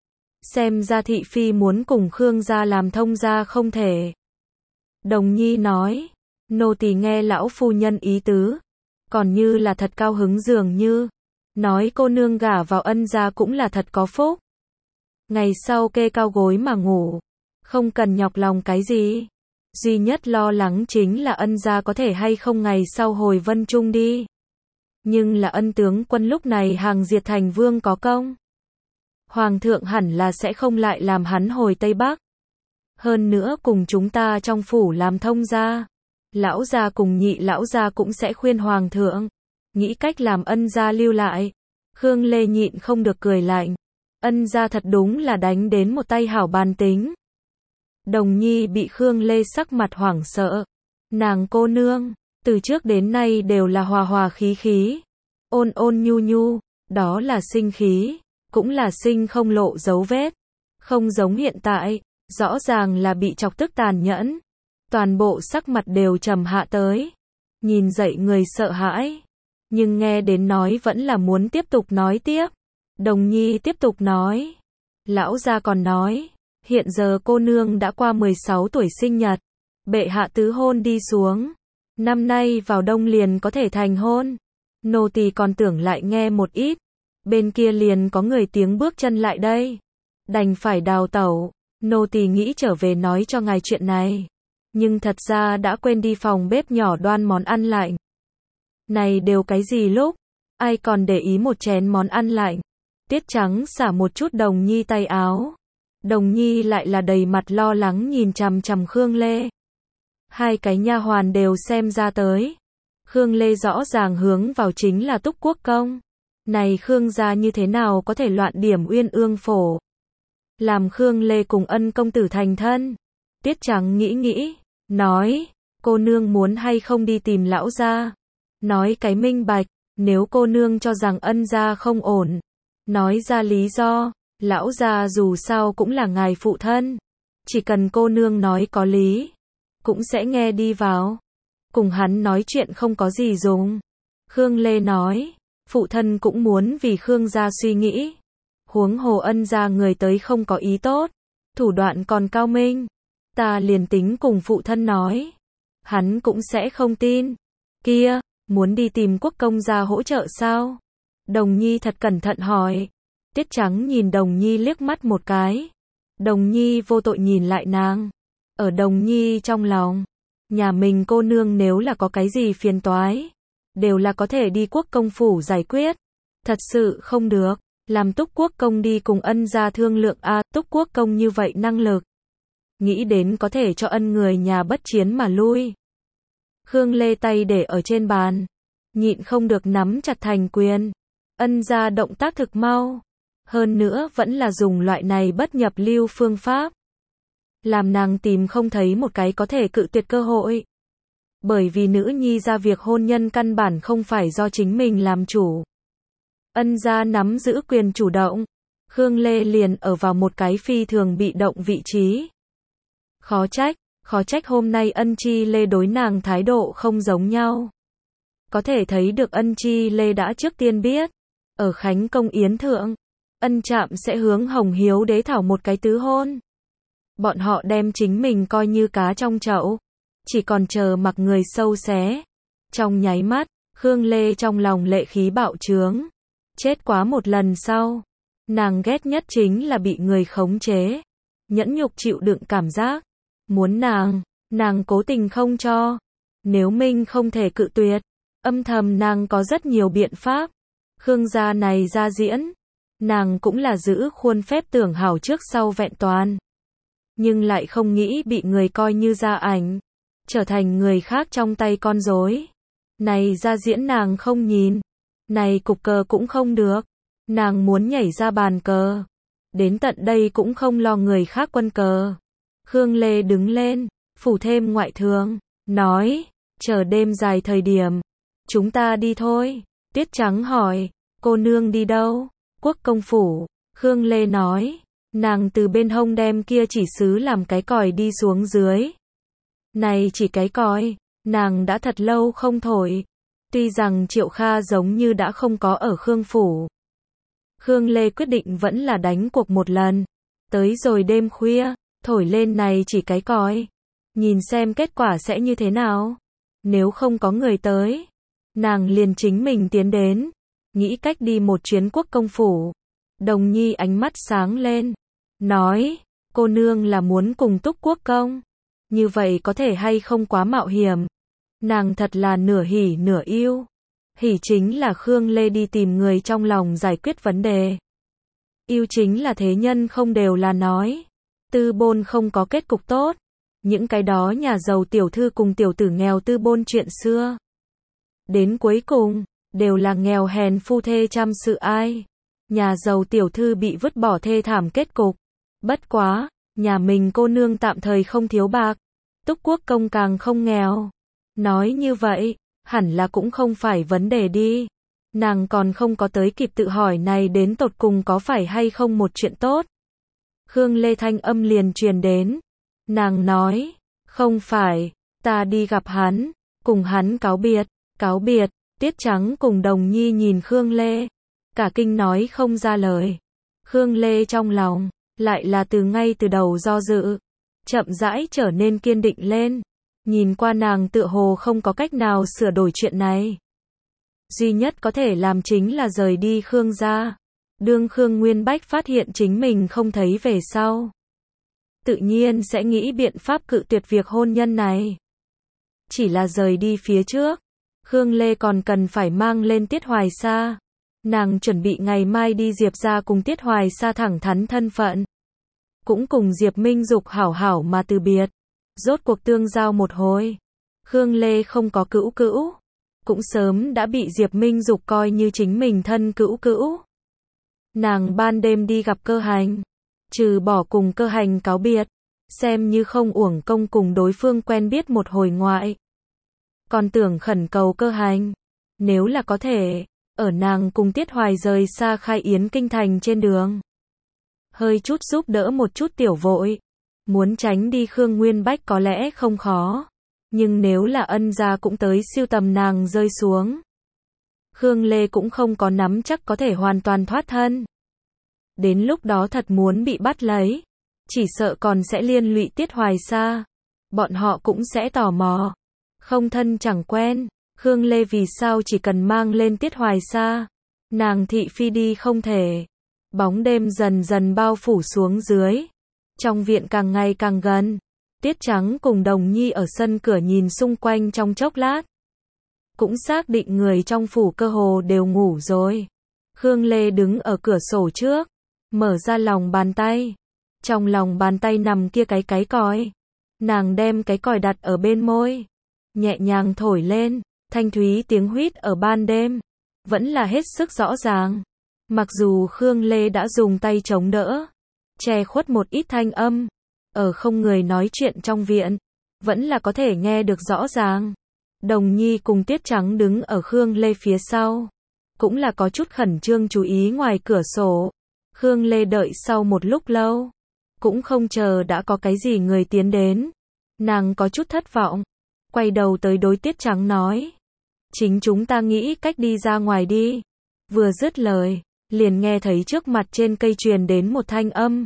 Xem ra thị phi muốn cùng Khương gia làm thông gia không thể. Đồng Nhi nói, nô tỳ nghe lão phu nhân ý tứ, còn như là thật cao hứng dường như, nói cô nương gả vào Ân gia cũng là thật có phúc. Ngày sau kê cao gối mà ngủ, không cần nhọc lòng cái gì. Duy nhất lo lắng chính là Ân gia có thể hay không ngày sau hồi Vân Trung đi. Nhưng là Ân tướng quân lúc này hàng diệt thành vương có công. Hoàng thượng hẳn là sẽ không lại làm hắn hồi Tây Bắc. Hơn nữa cùng chúng ta trong phủ làm thông gia. Lão gia cùng nhị lão gia cũng sẽ khuyên Hoàng thượng, nghĩ cách làm Ân gia lưu lại. Khương Lê nhịn không được cười lạnh. Ân gia thật đúng là đánh đến một tay hảo bàn tính. Đồng Nhi bị Khương Lê sắc mặt hoảng sợ. Nàng cô nương, từ trước đến nay đều là hòa hòa khí khí, ôn ôn nhu nhu, đó là sinh khí, cũng là sinh không lộ dấu vết. Không giống hiện tại, rõ ràng là bị chọc tức tàn nhẫn. Toàn bộ sắc mặt đều trầm hạ tới. Nhìn dậy người sợ hãi. Nhưng nghe đến nói vẫn là muốn tiếp tục nói tiếp. Đồng Nhi tiếp tục nói. Lão gia còn nói, hiện giờ cô nương đã qua 16 tuổi sinh nhật. Bệ hạ tứ hôn đi xuống. Năm nay vào đông liền có thể thành hôn. Nô tỳ còn tưởng lại nghe một ít. Bên kia liền có người tiếng bước chân lại đây. Đành phải đào tẩu. Nô tỳ nghĩ trở về nói cho ngài chuyện này. Nhưng thật ra đã quên đi phòng bếp nhỏ đoan món ăn lạnh. Này đều cái gì lúc? Ai còn để ý một chén món ăn lạnh? Tiết Trắng xả một chút Đồng Nhi tay áo. Đồng Nhi lại là đầy mặt lo lắng nhìn chằm chằm Khương Lê. Hai cái nha hoàn đều xem ra tới. Khương Lê rõ ràng hướng vào chính là Túc Quốc công. Này Khương gia như thế nào có thể loạn điểm Uyên Ương phổ? Làm Khương Lê cùng Ân công tử thành thân. Tiết Trắng nghĩ, nói, cô nương muốn hay không đi tìm lão gia? Nói cái minh bạch, nếu cô nương cho rằng Ân gia không ổn, nói ra lý do, lão gia dù sao cũng là ngài phụ thân. Chỉ cần cô nương nói có lý, cũng sẽ nghe đi vào. Cùng hắn nói chuyện không có gì dùng. Khương Lê nói, phụ thân cũng muốn vì Khương gia suy nghĩ. Huống hồ Ân gia người tới không có ý tốt, thủ đoạn còn cao minh. Ta liền tính cùng phụ thân nói, hắn cũng sẽ không tin. Kia, muốn đi tìm Quốc công gia hỗ trợ sao? Đồng Nhi thật cẩn thận hỏi. Tiết Trắng nhìn Đồng Nhi liếc mắt một cái. Đồng Nhi vô tội nhìn lại nàng. Ở Đồng Nhi trong lòng, Nhà mình cô nương nếu là có cái gì phiền toái, đều là có thể đi quốc công phủ giải quyết. Thật sự không được, làm Túc quốc công đi cùng Ân gia thương lượng a, Túc quốc công như vậy năng lực, nghĩ đến có thể cho Ân người nhà bất chiến mà lui. Khương Lê tay để ở trên bàn, nhịn không được nắm chặt thành quyền. Ân gia động tác thực mau, hơn nữa vẫn là dùng loại này bất nhập lưu phương pháp, làm nàng tìm không thấy một cái có thể cự tuyệt cơ hội. Bởi vì nữ nhi ra việc hôn nhân căn bản không phải do chính mình làm chủ. Ân gia nắm giữ quyền chủ động, Khương Lê liền ở vào một cái phi thường bị động vị trí. Khó trách hôm nay Ân Chi Lê đối nàng thái độ không giống nhau. Có thể thấy được Ân Chi Lê đã trước tiên biết, ở Khánh Công Yến thượng, Ân Trạm sẽ hướng Hồng Hiếu đế thảo một cái tứ hôn. Bọn họ đem chính mình coi như cá trong chậu, chỉ còn chờ mặc người sâu xé. Trong nháy mắt, Khương Lê trong lòng lệ khí bạo trướng. Chết quá một lần sau, nàng ghét nhất chính là bị người khống chế, nhẫn nhục chịu đựng cảm giác. Muốn nàng cố tình không cho. Nếu Minh không thể cự tuyệt, âm thầm nàng có rất nhiều biện pháp. Khương gia này ra diễn, nàng cũng là giữ khuôn phép tưởng hảo trước sau vẹn toàn. Nhưng lại không nghĩ bị người coi như gia ảnh, trở thành người khác trong tay con rối. Này ra diễn nàng không nhìn, này cục cờ cũng không được, nàng muốn nhảy ra bàn cờ. Đến tận đây cũng không lo người khác quân cờ. Khương Lê đứng lên, phủ thêm ngoại thường, nói, chờ đêm dài thời điểm, chúng ta đi thôi. Tuyết Trắng hỏi, cô nương đi đâu? Quốc công phủ. Khương Lê nói, nàng từ bên hông đem kia chỉ sứ làm cái còi đi xuống dưới. Này chỉ cái còi, nàng đã thật lâu không thổi. Tuy rằng Triệu Kha giống như đã không có ở Khương phủ. Khương Lê quyết định vẫn là đánh cuộc một lần. Tới rồi đêm khuya, thổi lên này chỉ cái còi, nhìn xem kết quả sẽ như thế nào. Nếu không có người tới, nàng liền chính mình tiến đến, nghĩ cách đi một chuyến quốc công phủ. Đồng Nhi ánh mắt sáng lên, nói, cô nương là muốn cùng Túc quốc công, như vậy có thể hay không quá mạo hiểm. Nàng thật là nửa hỉ nửa ưu. Hỉ chính là Khương Lê đi tìm người trong lòng giải quyết vấn đề. Ưu chính là thế nhân không đều là nói. Tư bôn không có kết cục tốt. Những cái đó nhà giàu tiểu thư cùng tiểu tử nghèo tư bôn chuyện xưa. Đến cuối cùng, đều là nghèo hèn phu thê chăm sự ai. Nhà giàu tiểu thư bị vứt bỏ thê thảm kết cục. Bất quá, nhà mình cô nương tạm thời không thiếu bạc. Túc quốc công càng không nghèo. Nói như vậy, hẳn là cũng không phải vấn đề đi. Nàng còn không có tới kịp tự hỏi này đến tột cùng có phải hay không một chuyện tốt. Khương Lê thanh âm liền truyền đến. Nàng nói, không phải, ta đi gặp hắn, cùng hắn cáo biệt. Tuyết Trắng cùng Đồng Nhi nhìn Khương Lê, cả kinh nói không ra lời. Khương Lê trong lòng, lại là ngay từ đầu do dự, chậm rãi trở nên kiên định lên. Nhìn qua nàng tựa hồ không có cách nào sửa đổi chuyện này. Duy nhất có thể làm chính là rời đi Khương gia. Đương Khương Nguyên Bách phát hiện chính mình không thấy về sau, tự nhiên sẽ nghĩ biện pháp cự tuyệt việc hôn nhân này. Chỉ là rời đi phía trước, Khương Lê còn cần phải mang lên Tiết Hoài Sa. Nàng chuẩn bị ngày mai đi Diệp gia cùng Tiết Hoài Sa thẳng thắn thân phận. Cũng cùng Diệp Minh Dục hảo hảo mà từ biệt. Rốt cuộc tương giao một hồi. Khương Lê không có cữu, cũng sớm đã bị Diệp Minh Dục coi như chính mình thân cữu. Nàng ban đêm đi gặp Cơ Hành, trừ bỏ cùng Cơ Hành cáo biệt, xem như không uổng công cùng đối phương quen biết một hồi ngoại. Còn tưởng khẩn cầu Cơ Hành, nếu là có thể, ở nàng cùng Tiết Hoài rời xa khai yến kinh thành trên đường, hơi chút giúp đỡ một chút tiểu vội. Muốn tránh đi Khương Nguyên Bách có lẽ không khó, nhưng nếu là Ân gia cũng tới siêu tầm nàng rơi xuống, Khương Lê cũng không có nắm chắc có thể hoàn toàn thoát thân. Đến lúc đó thật muốn bị bắt lấy, chỉ sợ còn sẽ liên lụy Tiết Hoài Sa. Bọn họ cũng sẽ tò mò. Không thân chẳng quen, Khương Lê vì sao chỉ cần mang lên Tiết Hoài Sa, nàng thị phi đi không thể. Bóng đêm dần dần bao phủ xuống dưới. Trong viện càng ngày càng gần, Tiết Trắng cùng Đồng Nhi ở sân cửa nhìn xung quanh trong chốc lát. Cũng xác định người trong phủ cơ hồ đều ngủ rồi. Khương Lê đứng ở cửa sổ trước, mở ra lòng bàn tay. Trong lòng bàn tay nằm kia cái còi. Nàng đem cái còi đặt ở bên môi, nhẹ nhàng thổi lên, thanh thúy tiếng huýt ở ban đêm, vẫn là hết sức rõ ràng. Mặc dù Khương Lê đã dùng tay chống đỡ, che khuất một ít thanh âm, ở không người nói chuyện trong viện, vẫn là có thể nghe được rõ ràng. Đồng Nhi cùng Tiết Trắng đứng ở Khương Lê phía sau, cũng là có chút khẩn trương chú ý ngoài cửa sổ. Khương Lê đợi sau một lúc lâu, cũng không chờ đã có cái gì người tiến đến. Nàng có chút thất vọng, quay đầu tới đối Tiết Trắng nói. Chính chúng ta nghĩ cách đi ra ngoài đi. Vừa dứt lời, liền nghe thấy trước mặt trên cây truyền đến một thanh âm.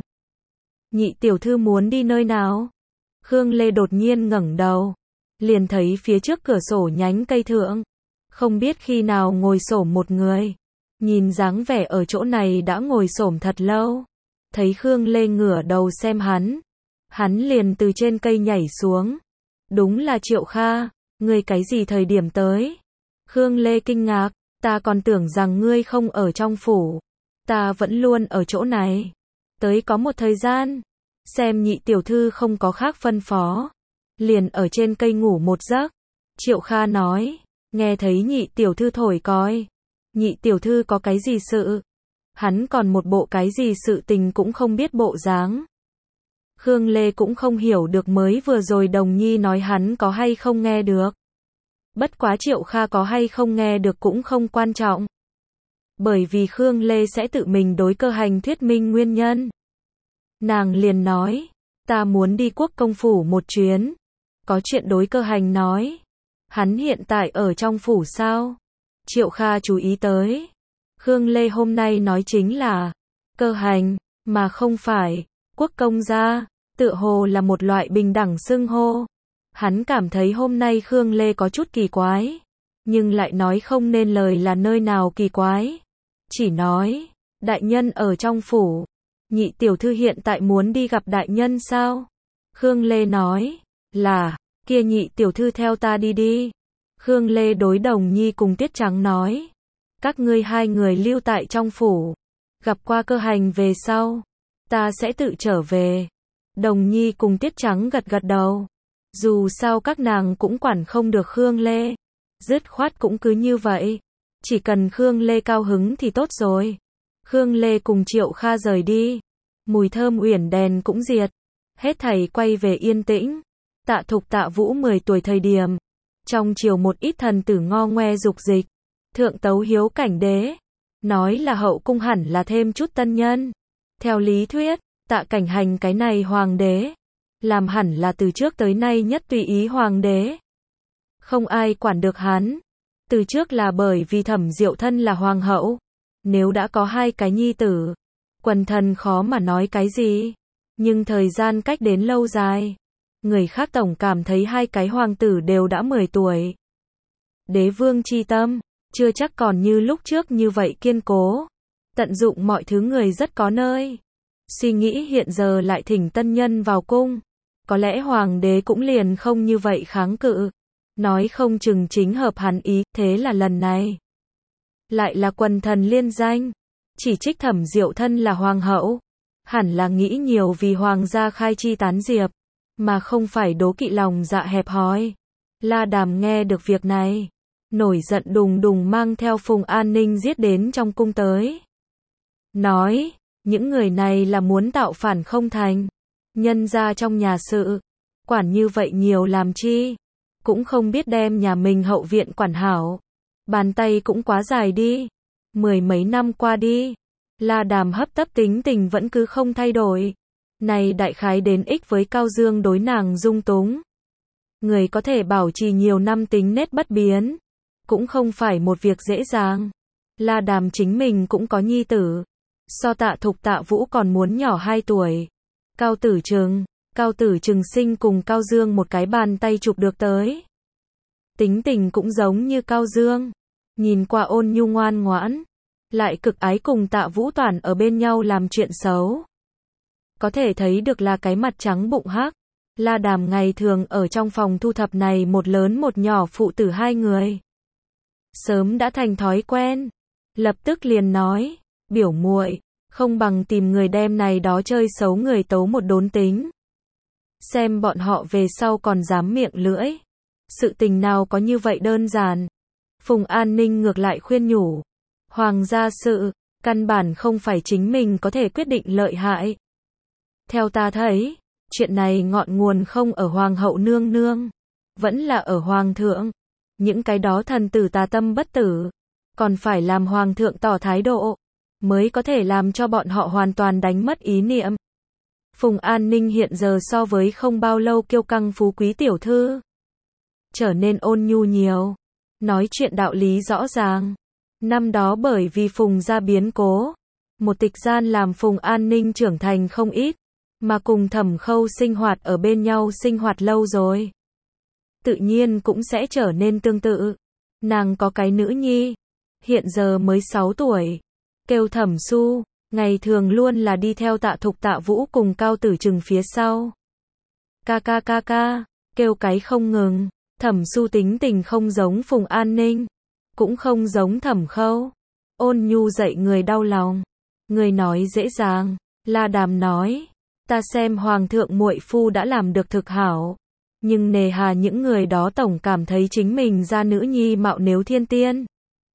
Nhị tiểu thư muốn đi nơi nào? Khương Lê đột nhiên ngẩng đầu, liền thấy phía trước cửa sổ nhánh cây thượng, không biết khi nào ngồi xổm một người. Nhìn dáng vẻ ở chỗ này đã ngồi xổm thật lâu. Thấy Khương Lê ngửa đầu xem hắn liền từ trên cây nhảy xuống. Đúng là Triệu Kha, ngươi cái gì thời điểm tới? Khương Lê kinh ngạc, ta còn tưởng rằng ngươi không ở trong phủ. Ta vẫn luôn ở chỗ này. Tới có một thời gian, xem nhị tiểu thư không có khác phân phó, liền ở trên cây ngủ một giấc. Triệu Kha nói, nghe thấy nhị tiểu thư thổi còi. Nhị tiểu thư có cái gì sự? Hắn còn một bộ cái gì sự tình cũng không biết bộ dáng. Khương Lê cũng không hiểu được mới vừa rồi Đồng Nhi nói hắn có hay không nghe được. Bất quá Triệu Kha có hay không nghe được cũng không quan trọng. Bởi vì Khương Lê sẽ tự mình đối Cơ Hành thuyết minh nguyên nhân. Nàng liền nói, ta muốn đi Quốc công phủ một chuyến. Có chuyện đối Cơ Hành nói. Hắn hiện tại ở trong phủ sao? Triệu Kha chú ý tới. Khương Lê hôm nay nói chính là Cơ Hành, mà không phải Quốc công gia, tựa hồ là một loại bình đẳng xưng hô. Hắn cảm thấy hôm nay Khương Lê có chút kỳ quái, nhưng lại nói không nên lời là nơi nào kỳ quái. Chỉ nói, đại nhân ở trong phủ. Nhị tiểu thư hiện tại muốn đi gặp đại nhân sao? Khương Lê nói, là, kia nhị tiểu thư theo ta đi đi. Khương Lê đối Đồng Nhi cùng Tiết Trắng nói, các ngươi hai người lưu tại trong phủ, gặp qua Cơ Hành về sau, ta sẽ tự trở về. Đồng Nhi cùng Tiết Trắng gật gật đầu. Dù sao các nàng cũng quản không được Khương Lê. Dứt khoát cũng cứ như vậy. Chỉ cần Khương Lê cao hứng thì tốt rồi. Khương Lê cùng Triệu Kha rời đi. Mùi thơm uyển đèn cũng diệt. Hết thảy quay về yên tĩnh. Tạ Thục Tạ Vũ 10 tuổi thời điểm. Trong triều một ít thần tử ngo ngoe dục dịch. Thượng tấu hiếu cảnh đế. Nói là hậu cung hẳn là thêm chút tân nhân. Theo lý thuyết, Tạ Cảnh Hành cái này hoàng đế. Làm hẳn là từ trước tới nay nhất tùy ý hoàng đế. Không ai quản được hắn. Từ trước là bởi vì Thẩm Diệu thân là hoàng hậu. Nếu đã có hai cái nhi tử, quần thần khó mà nói cái gì. Nhưng thời gian cách đến lâu dài, người khác tổng cảm thấy hai cái hoàng tử đều đã 10 tuổi. Đế vương chi tâm, chưa chắc còn như lúc trước như vậy kiên cố. Tận dụng mọi thứ người rất có nơi. Suy nghĩ hiện giờ lại thỉnh tân nhân vào cung. Có lẽ hoàng đế cũng liền không như vậy kháng cự. Nói không chừng chính hợp hắn ý, thế là lần này. Lại là quần thần liên danh. Chỉ trích Thẩm Diệu thân là hoàng hậu. Hẳn là nghĩ nhiều vì hoàng gia khai chi tán diệp. Mà không phải đố kỵ lòng dạ hẹp hòi. La Đàm nghe được việc này. Nổi giận đùng đùng mang theo Phùng An Ninh giết đến trong cung tới. Nói, những người này là muốn tạo phản không thành. Nhân ra trong nhà sự, quản như vậy nhiều làm chi, cũng không biết đem nhà mình hậu viện quản hảo. Bàn tay cũng quá dài đi. 10 mấy năm qua đi, La Đàm hấp tấp tính tình vẫn cứ không thay đổi. Này đại khái đến ích với Cao Dương đối nàng dung túng. Người có thể bảo trì nhiều năm tính nết bất biến, cũng không phải một việc dễ dàng. La Đàm chính mình cũng có nhi tử, so Tạ Thục Tạ Vũ còn muốn nhỏ 2 tuổi. Cao Tử Trừng sinh cùng Cao Dương một cái bàn tay chụp được tới. Tính tình cũng giống như Cao Dương, nhìn qua ôn nhu ngoan ngoãn, lại cực ái cùng Tạ Vũ toàn ở bên nhau làm chuyện xấu. Có thể thấy được là cái mặt trắng bụng hắc, La Đàm ngày thường ở trong phòng thu thập này một lớn một nhỏ phụ tử hai người. Sớm đã thành thói quen. Lập tức liền nói, biểu muội, không bằng tìm người đem này đó chơi xấu người tấu một đốn tính. Xem bọn họ về sau còn dám miệng lưỡi. Sự tình nào có như vậy đơn giản. Phùng An Ninh ngược lại khuyên nhủ. Hoàng gia sự, căn bản không phải chính mình có thể quyết định lợi hại. Theo ta thấy, chuyện này ngọn nguồn không ở Hoàng hậu nương nương, vẫn là ở Hoàng thượng. Những cái đó thần tử tà tâm bất tử, còn phải làm Hoàng thượng tỏ thái độ, mới có thể làm cho bọn họ hoàn toàn đánh mất ý niệm. Phùng An Ninh hiện giờ so với không bao lâu kiêu căng phú quý tiểu thư, trở nên ôn nhu nhiều, nói chuyện đạo lý rõ ràng. Năm đó bởi vì Phùng gia biến cố, một tịch gian làm Phùng An Ninh trưởng thành không ít, mà cùng Thẩm Khâu sinh hoạt ở bên nhau sinh hoạt lâu rồi. Tự nhiên cũng sẽ trở nên tương tự. Nàng có cái nữ nhi, hiện giờ mới 6 tuổi, kêu Thẩm Su, ngày thường luôn là đi theo Tạ Thục Tạ Vũ cùng Cao Tử Trừng phía sau. Ca ca ca ca, kêu cái không ngừng. Thẩm Su tính tình không giống Phùng An Ninh, cũng không giống Thẩm Khâu. Ôn nhu dạy người đau lòng. Người nói dễ dàng. La Đàm nói, ta xem Hoàng thượng muội phu đã làm được thực hảo. Nhưng nề hà những người đó tổng cảm thấy chính mình ra nữ nhi mạo nếu thiên tiên.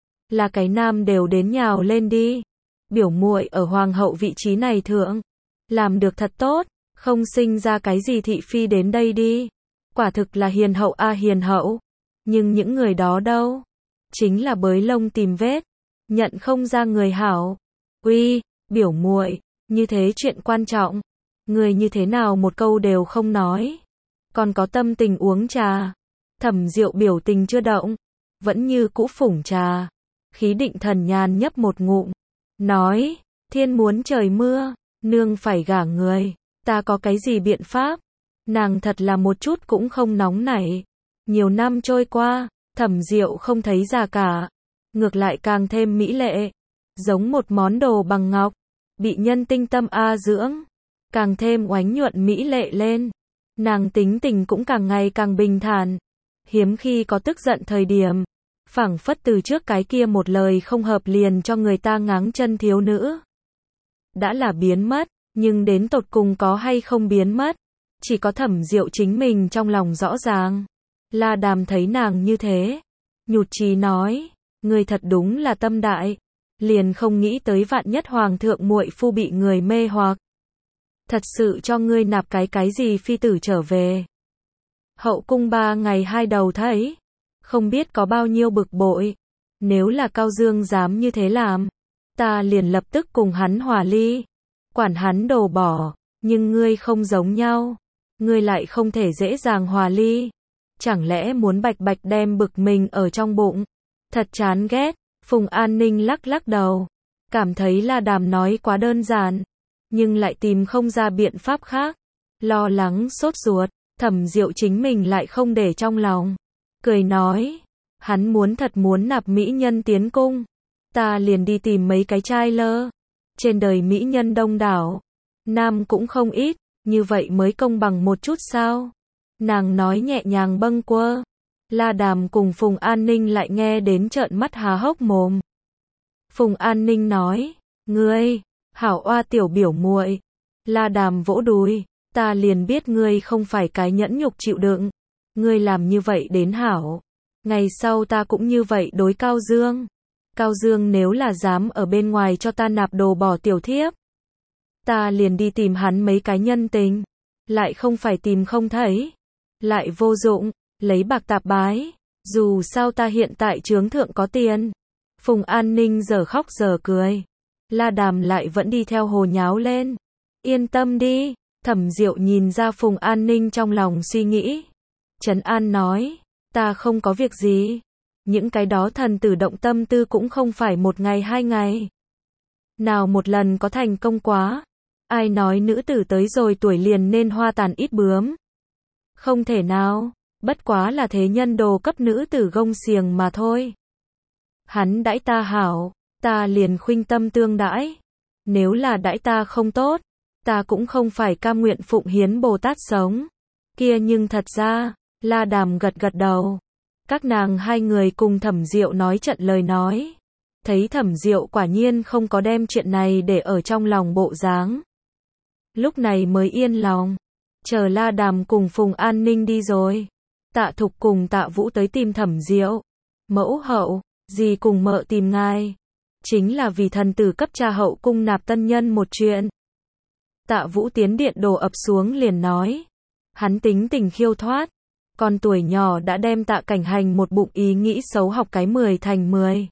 Là cái nam đều đến nhào lên đi. Biểu muội ở Hoàng hậu vị trí này thượng. Làm được thật tốt, không sinh ra cái gì thị phi đến đây đi. Quả thực là hiền hậu a hiền hậu. Nhưng những người đó đâu? Chính là bới lông tìm vết. Nhận không ra người hảo. Uy, biểu muội, như thế chuyện quan trọng. Người như thế nào một câu đều không nói. Còn có tâm tình uống trà. Thẩm Diệu biểu tình chưa động. Vẫn như cũ phủng trà. Khí định thần nhàn nhấp một ngụm. Nói, thiên muốn trời mưa, nương phải gả người. Ta có cái gì biện pháp? Nàng thật là một chút cũng không nóng nảy. Nhiều năm trôi qua, Thẩm Diệu không thấy già cả. Ngược lại càng thêm mỹ lệ. Giống một món đồ bằng ngọc. Bị nhân tinh tâm a dưỡng. Càng thêm oánh nhuận mỹ lệ lên. Nàng tính tình cũng càng ngày càng bình thản. Hiếm khi có tức giận thời điểm. Phảng phất từ trước cái kia một lời không hợp liền cho người ta ngáng chân thiếu nữ. Đã là biến mất, nhưng đến tột cùng có hay không biến mất. Chỉ có Thẩm Diệu chính mình trong lòng rõ ràng. La Đàm thấy nàng như thế. Nhụt chí nói, người thật đúng là tâm đại. Liền không nghĩ tới vạn nhất Hoàng thượng muội phu bị người mê hoặc. Thật sự cho ngươi nạp cái gì phi tử trở về. Hậu cung 3 ngày 2 đầu thấy. Không biết có bao nhiêu bực bội. Nếu là Cao Dương dám như thế làm, ta liền lập tức cùng hắn hòa ly. Quản hắn đồ bỏ. Nhưng ngươi không giống nhau. Ngươi lại không thể dễ dàng hòa ly. Chẳng lẽ muốn bạch bạch đem bực mình ở trong bụng. Thật chán ghét. Phùng An Ninh lắc lắc đầu. Cảm thấy La Đàm nói quá đơn giản. Nhưng lại tìm không ra biện pháp khác. Lo lắng sốt ruột. Thẩm Diệu chính mình lại không để trong lòng. Cười nói. Hắn thật muốn nạp mỹ nhân tiến cung. Ta liền đi tìm mấy cái trai lơ. Trên đời mỹ nhân đông đảo. Nam cũng không ít. Như vậy mới công bằng một chút sao? Nàng nói nhẹ nhàng bâng quơ. La Đàm cùng Phùng An Ninh lại nghe đến trợn mắt há hốc mồm. Phùng An Ninh nói, ngươi, hảo oa tiểu biểu muội. La Đàm vỗ đùi, ta liền biết ngươi không phải cái nhẫn nhục chịu đựng. Ngươi làm như vậy đến hảo. Ngày sau ta cũng như vậy đối Cao Dương. Cao Dương nếu là dám ở bên ngoài cho ta nạp đồ bỏ tiểu thiếp. Ta liền đi tìm hắn mấy cái nhân tình. Lại không phải tìm không thấy. Lại vô dụng. Lấy bạc tạp bái. Dù sao ta hiện tại chướng thượng có tiền. Phùng An Ninh giờ khóc giờ cười. La Đàm lại vẫn đi theo hồ nháo lên. Yên tâm đi. Thẩm Diệu nhìn ra Phùng An Ninh trong lòng suy nghĩ. Trấn An nói. Ta không có việc gì. Những cái đó thần tử động tâm tư cũng không phải 1 ngày 2 ngày. Nào một lần có thành công quá. Ai nói nữ tử tới rồi tuổi liền nên hoa tàn ít bướm. Không thể nào. Bất quá là thế nhân đồ cấp nữ tử gông xiềng mà thôi. Hắn đãi ta hảo, ta liền khuynh tâm tương đãi. Nếu là đãi ta không tốt, ta cũng không phải cam nguyện phụng hiến Bồ Tát sống. Kia nhưng thật ra, La Đàm gật gật đầu. Các nàng hai người cùng Thẩm Diệu nói trận lời nói. Thấy Thẩm Diệu quả nhiên không có đem chuyện này để ở trong lòng bộ dáng. Lúc này mới yên lòng. Chờ La Đàm cùng Phùng An Ninh đi rồi. Tạ Thục cùng Tạ Vũ tới tìm Thẩm Diệu. Mẫu hậu, dì cùng mợ tìm ngài. Chính là vì thần tử cấp cha hậu cung nạp tân nhân một chuyện. Tạ Vũ tiến điện đồ ập xuống liền nói. Hắn tính tình khiêu thoát. Còn tuổi nhỏ đã đem Tạ Cảnh Hành một bụng ý nghĩ xấu học cái 10 thành 10.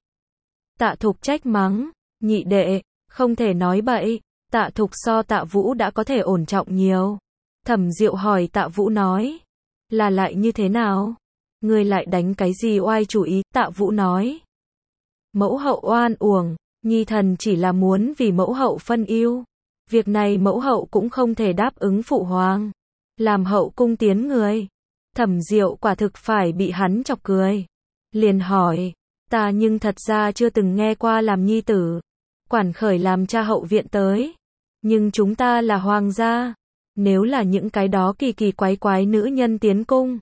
Tạ Thục trách mắng. Nhị đệ, không thể nói bậy. Tạ Thục so Tạ Vũ đã có thể ổn trọng nhiều. Thẩm Diệu hỏi Tạ Vũ nói. Là lại như thế nào? Ngươi lại đánh cái gì oai chủ ý? Tạ Vũ nói. Mẫu hậu oan uổng, nhi thần chỉ là muốn vì mẫu hậu phân ưu. Việc này mẫu hậu cũng không thể đáp ứng phụ hoàng. Làm hậu cung tiến người. Thẩm Diệu quả thực phải bị hắn chọc cười. Liền hỏi, ta nhưng thật ra chưa từng nghe qua làm nhi tử. Quản khởi làm cha hậu viện tới. Nhưng chúng ta là hoàng gia. Nếu là những cái đó kỳ kỳ quái quái nữ nhân tiến cung.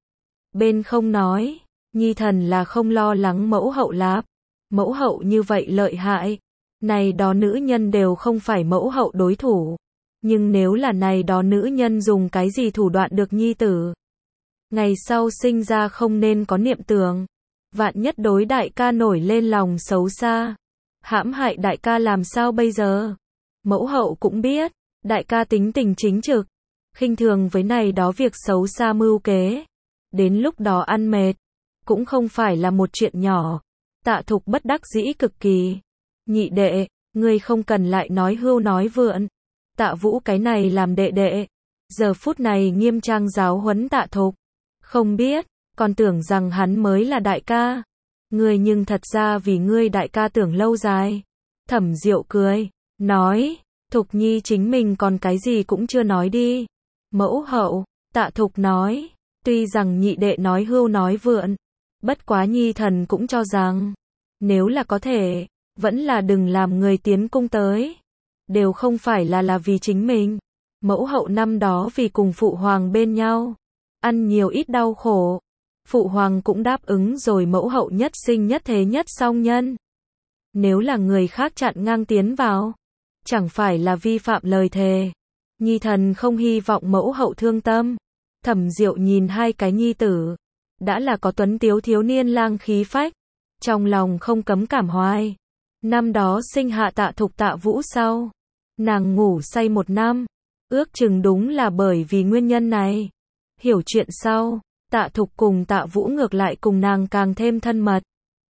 Bên không nói, nhi thần là không lo lắng mẫu hậu lạp. Mẫu hậu như vậy lợi hại. Này đó nữ nhân đều không phải mẫu hậu đối thủ. Nhưng nếu là này đó nữ nhân dùng cái gì thủ đoạn được nhi tử. Ngày sau sinh ra không nên có niệm tưởng. Vạn nhất đối đại ca nổi lên lòng xấu xa. Hãm hại đại ca làm sao bây giờ? Mẫu hậu cũng biết, đại ca tính tình chính trực. Khinh thường với này đó việc xấu xa mưu kế. Đến lúc đó ăn mệt. Cũng không phải là một chuyện nhỏ. Tạ Thục bất đắc dĩ cực kỳ. Nhị đệ, ngươi không cần lại nói hưu nói vượn. Tạ Vũ cái này làm đệ đệ. Giờ phút này nghiêm trang giáo huấn Tạ Thục. Không biết, còn tưởng rằng hắn mới là đại ca. Ngươi nhưng thật ra vì ngươi đại ca tưởng lâu dài. Thẩm Diệu cười, nói, Thục Nhi chính mình còn cái gì cũng chưa nói đi. Mẫu hậu, Tạ Thục nói, tuy rằng nhị đệ nói hưu nói vượn. Bất quá nhi thần cũng cho rằng, nếu là có thể, vẫn là đừng làm người tiến cung tới. Đều không phải là vì chính mình. Mẫu hậu năm đó vì cùng phụ hoàng bên nhau, ăn nhiều ít đau khổ. Phụ hoàng cũng đáp ứng rồi mẫu hậu nhất sinh nhất thế nhất song nhân. Nếu là người khác chặn ngang tiến vào, chẳng phải là vi phạm lời thề. Nhi thần không hy vọng mẫu hậu thương tâm. Thẩm Diệu nhìn hai cái nhi tử. Đã là có tuấn tiếu thiếu niên lang khí phách. Trong lòng không cấm cảm hoài. Năm đó sinh hạ Tạ Thục Tạ Vũ sau. Nàng ngủ say 1 năm. Ước chừng đúng là bởi vì nguyên nhân này. Hiểu chuyện sau, Tạ Thục cùng Tạ Vũ ngược lại cùng nàng càng thêm thân mật.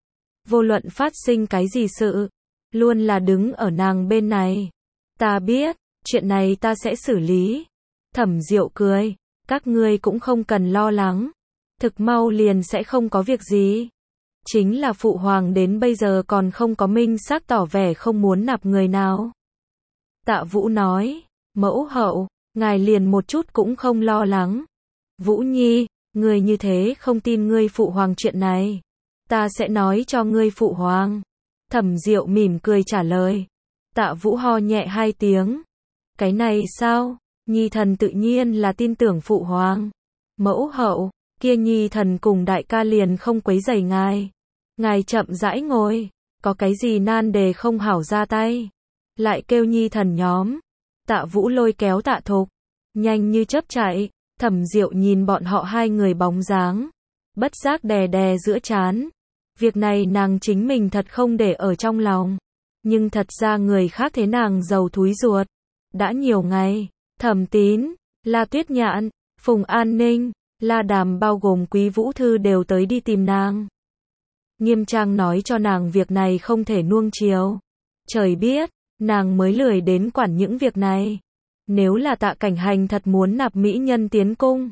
Vô luận phát sinh cái gì sự, luôn là đứng ở nàng bên này. Ta biết, chuyện này ta sẽ xử lý. Thẩm Diệu cười, các ngươi cũng không cần lo lắng. Thực mau liền sẽ không có việc gì. Chính là phụ hoàng đến bây giờ còn không có minh xác tỏ vẻ không muốn nạp người nào. Tạ Vũ nói, mẫu hậu, ngài liền một chút cũng không lo lắng. Vũ Nhi, ngươi như thế không tin ngươi phụ hoàng chuyện này. Ta sẽ nói cho ngươi phụ hoàng. Thẩm Diệu mỉm cười trả lời. Tạ Vũ ho nhẹ 2 tiếng. Cái này sao? Nhi thần tự nhiên là tin tưởng phụ hoàng. Mẫu hậu, kia nhi thần cùng đại ca liền không quấy rầy ngài. Ngài chậm rãi ngồi, có cái gì nan đề không hảo ra tay. Lại kêu nhi thần nhóm. Tạ Vũ lôi kéo Tạ Thục, nhanh như chớp chạy. Thẩm Diệu nhìn bọn họ hai người bóng dáng, bất giác đè đè giữa trán. Việc này nàng chính mình thật không để ở trong lòng. Nhưng thật ra người khác thế nàng giàu thúi ruột. Đã nhiều ngày, Thẩm Tín, La Tuyết Nhạn, Phùng An Ninh, La Đàm bao gồm Quý Vũ Thư đều tới đi tìm nàng. Nghiêm trang nói cho nàng việc này không thể nuông chiều. Trời biết, nàng mới lười đến quản những việc này. Nếu là Tạ Cảnh Hành thật muốn nạp mỹ nhân tiến cung,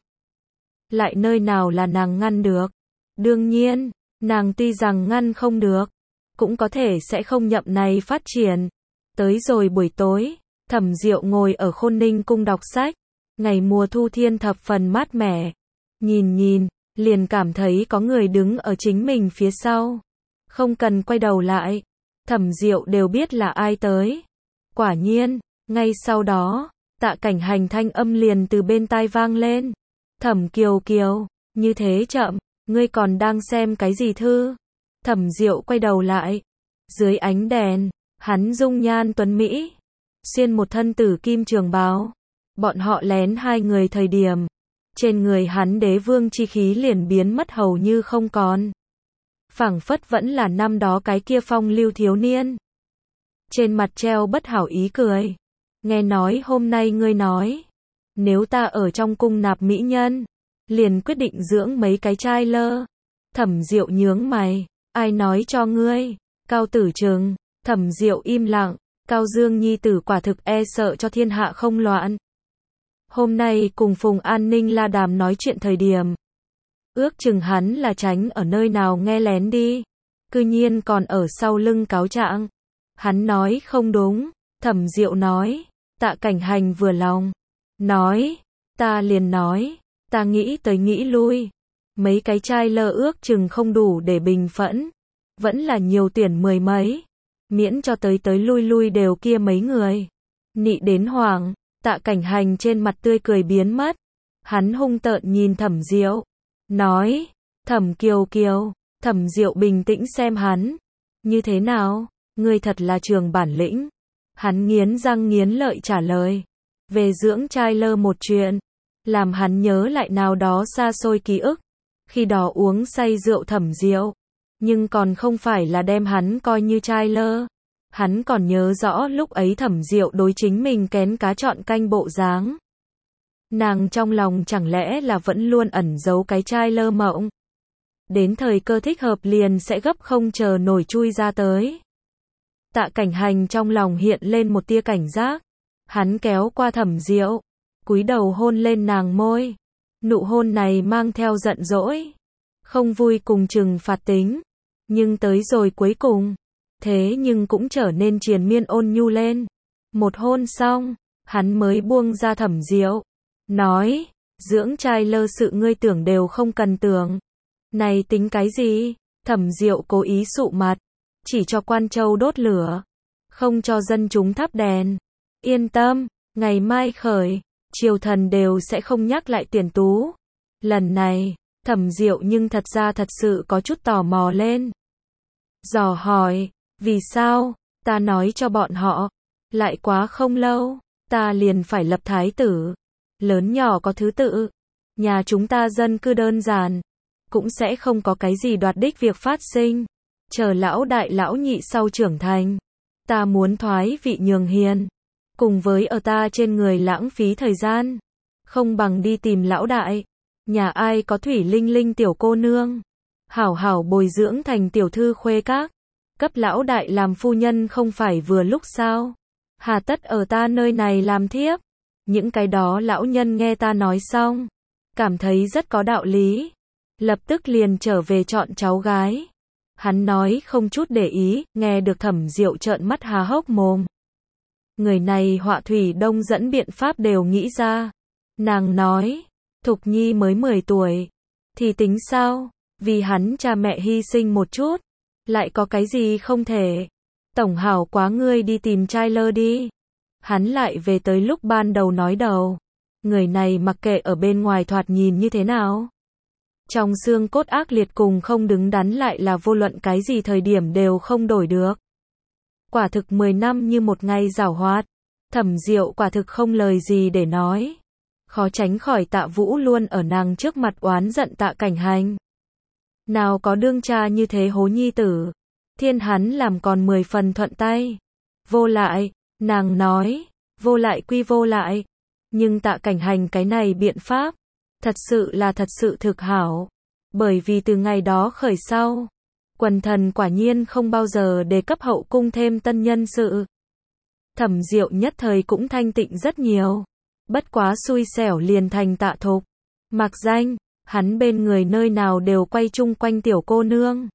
lại nơi nào là nàng ngăn được. Đương nhiên, nàng tuy rằng ngăn không được, cũng có thể sẽ không nhậm này phát triển. Tới rồi buổi tối, Thẩm Diệu ngồi ở Khôn Ninh cung đọc sách. Ngày mùa thu thiên thập phần mát mẻ. Nhìn, liền cảm thấy có người đứng ở chính mình phía sau. Không cần quay đầu lại. Thẩm Diệu đều biết là ai tới. Quả nhiên, ngay sau đó, Tạ Cảnh Hành thanh âm liền từ bên tai vang lên. Thẩm Kiều Kiều, như thế chậm, ngươi còn đang xem cái gì thư? Thẩm Diệu quay đầu lại. Dưới ánh đèn, hắn dung nhan tuấn Mỹ, xuyên một thân tử kim trường bào. Bọn họ lén hai người thời điểm, trên người hắn đế vương chi khí liền biến mất hầu như không còn. Phảng phất vẫn là năm đó cái kia phong lưu thiếu niên. Trên mặt treo bất hảo ý cười. Nghe nói hôm nay ngươi nói, nếu ta ở trong cung nạp mỹ nhân, liền quyết định dưỡng mấy cái trai lơ. Thẩm Diệu nhướng mày, ai nói cho ngươi? Cao Tử Trừng. Thẩm Diệu im lặng, Cao Dương nhi tử quả thực e sợ cho thiên hạ không loạn. Hôm nay cùng Phùng An Ninh la đàm nói chuyện thời điểm, ước chừng hắn là tránh ở nơi nào nghe lén đi, cư nhiên còn ở sau lưng cáo trạng. Hắn nói không đúng, Thẩm Diệu nói, Tạ Cảnh Hành vừa lòng, nói, ta liền nói, ta nghĩ tới nghĩ lui, mấy cái trai lơ ước chừng không đủ để bình phẫn, vẫn là nhiều tuyển mười mấy, miễn cho tới lui lui đều kia mấy người. Nị đến hoảng, Tạ Cảnh Hành trên mặt tươi cười biến mất, hắn hung tợn nhìn Thẩm Diệu, nói, Thẩm Kiều Kiều. Thẩm Diệu bình tĩnh xem hắn, như thế nào, ngươi thật là trường bản lĩnh. Hắn nghiến răng nghiến lợi trả lời, về dưỡng trai lơ một chuyện, làm hắn nhớ lại nào đó xa xôi ký ức, khi đó uống say rượu Thẩm Diệu, nhưng còn không phải là đem hắn coi như trai lơ. Hắn còn nhớ rõ lúc ấy Thẩm Diệu đối chính mình kén cá chọn canh bộ dáng. Nàng trong lòng chẳng lẽ là vẫn luôn ẩn giấu cái trai lơ mộng. Đến thời cơ thích hợp liền sẽ gấp không chờ nổi chui ra tới. Tạ Cảnh Hành trong lòng hiện lên một tia cảnh giác. Hắn kéo qua Thẩm Diệu, cúi đầu hôn lên nàng môi. Nụ hôn này mang theo giận dỗi, không vui cùng trừng phạt tính. Nhưng tới rồi cuối cùng, thế nhưng cũng trở nên triền miên ôn nhu lên. Một hôn xong, hắn mới buông ra Thẩm Diệu, nói, dưỡng trai lơ sự ngươi tưởng đều không cần tưởng. Này tính cái gì? Thẩm Diệu cố ý sụ mặt, chỉ cho quan châu đốt lửa, không cho dân chúng thắp đèn. Yên tâm, ngày mai khởi, triều thần đều sẽ không nhắc lại Tuyển Tú. Lần này, Thẩm Diệu nhưng thật ra thật sự có chút tò mò lên. Dò hỏi, vì sao? Ta nói cho bọn họ, lại quá không lâu, ta liền phải lập thái tử. Lớn nhỏ có thứ tự, nhà chúng ta dân cư đơn giản, cũng sẽ không có cái gì đoạt đích việc phát sinh. Chờ lão đại lão nhị sau trưởng thành, ta muốn thoái vị nhường hiền, cùng với ở ta trên người lãng phí thời gian, không bằng đi tìm lão đại. Nhà ai có thủy linh linh tiểu cô nương, hảo hảo bồi dưỡng thành tiểu thư khuê các, cấp lão đại làm phu nhân không phải vừa lúc sao? Hà tất ở ta nơi này làm thiếp? Những cái đó lão nhân nghe ta nói xong, cảm thấy rất có đạo lý, lập tức liền trở về chọn cháu gái. Hắn nói không chút để ý, nghe được Thẩm Diệu trợn mắt há hốc mồm. Người này họa thủy đông dẫn biện pháp đều nghĩ ra. Nàng nói, Thục Nhi mới 10 tuổi, thì tính sao? Vì hắn cha mẹ hy sinh một chút, lại có cái gì không thể? Tổng hảo quá ngươi đi tìm trai lơ đi. Hắn lại về tới lúc ban đầu nói đầu. Người này mặc kệ ở bên ngoài thoạt nhìn như thế nào, trong xương cốt ác liệt cùng không đứng đắn lại là vô luận cái gì thời điểm đều không đổi được. Quả thực 10 năm như một ngày giảo hoạt. Thẩm Diệu quả thực không lời gì để nói. Khó tránh khỏi Tạ Vũ luôn ở nàng trước mặt oán giận Tạ Cảnh Hành. Nào có đương cha như thế hố nhi tử. Thiên hắn làm còn 10 phần thuận tay. Vô lại, nàng nói, vô lại quy vô lại. Nhưng Tạ Cảnh Hành cái này biện pháp, thật sự thực hảo. Bởi vì từ ngày đó khởi sau, quần thần quả nhiên không bao giờ đề cấp hậu cung thêm tân nhân sự. Thẩm Diệu nhất thời cũng thanh tịnh rất nhiều. Bất quá xui xẻo liền thành Tạ Thục. Mặc danh, hắn bên người nơi nào đều quay chung quanh tiểu cô nương.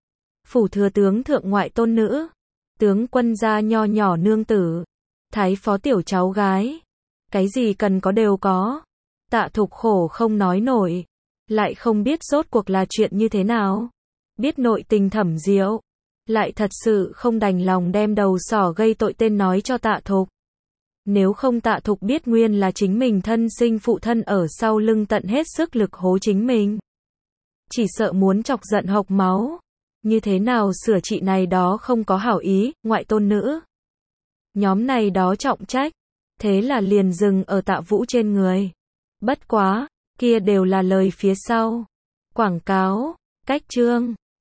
Phủ thừa tướng thượng ngoại tôn nữ, tướng quân gia nho nhỏ nương tử, thái phó tiểu cháu gái. Cái gì cần có đều có. Tạ Thục khổ không nói nổi, lại không biết rốt cuộc là chuyện như thế nào. Biết nội tình Thẩm Diệu, lại thật sự không đành lòng đem đầu sỏ gây tội tên nói cho Tạ Thục. Nếu không Tạ Thục biết nguyên là chính mình thân sinh phụ thân ở sau lưng tận hết sức lực hố chính mình. Chỉ sợ muốn chọc giận hộc máu. Như thế nào sửa trị này đó không có hảo ý, ngoại tôn nữ. Nhóm này đó trọng trách. Thế là liền dừng ở Tạ Vũ trên người. Bất quá, kia đều là lời phía sau. Quảng cáo, cách chương.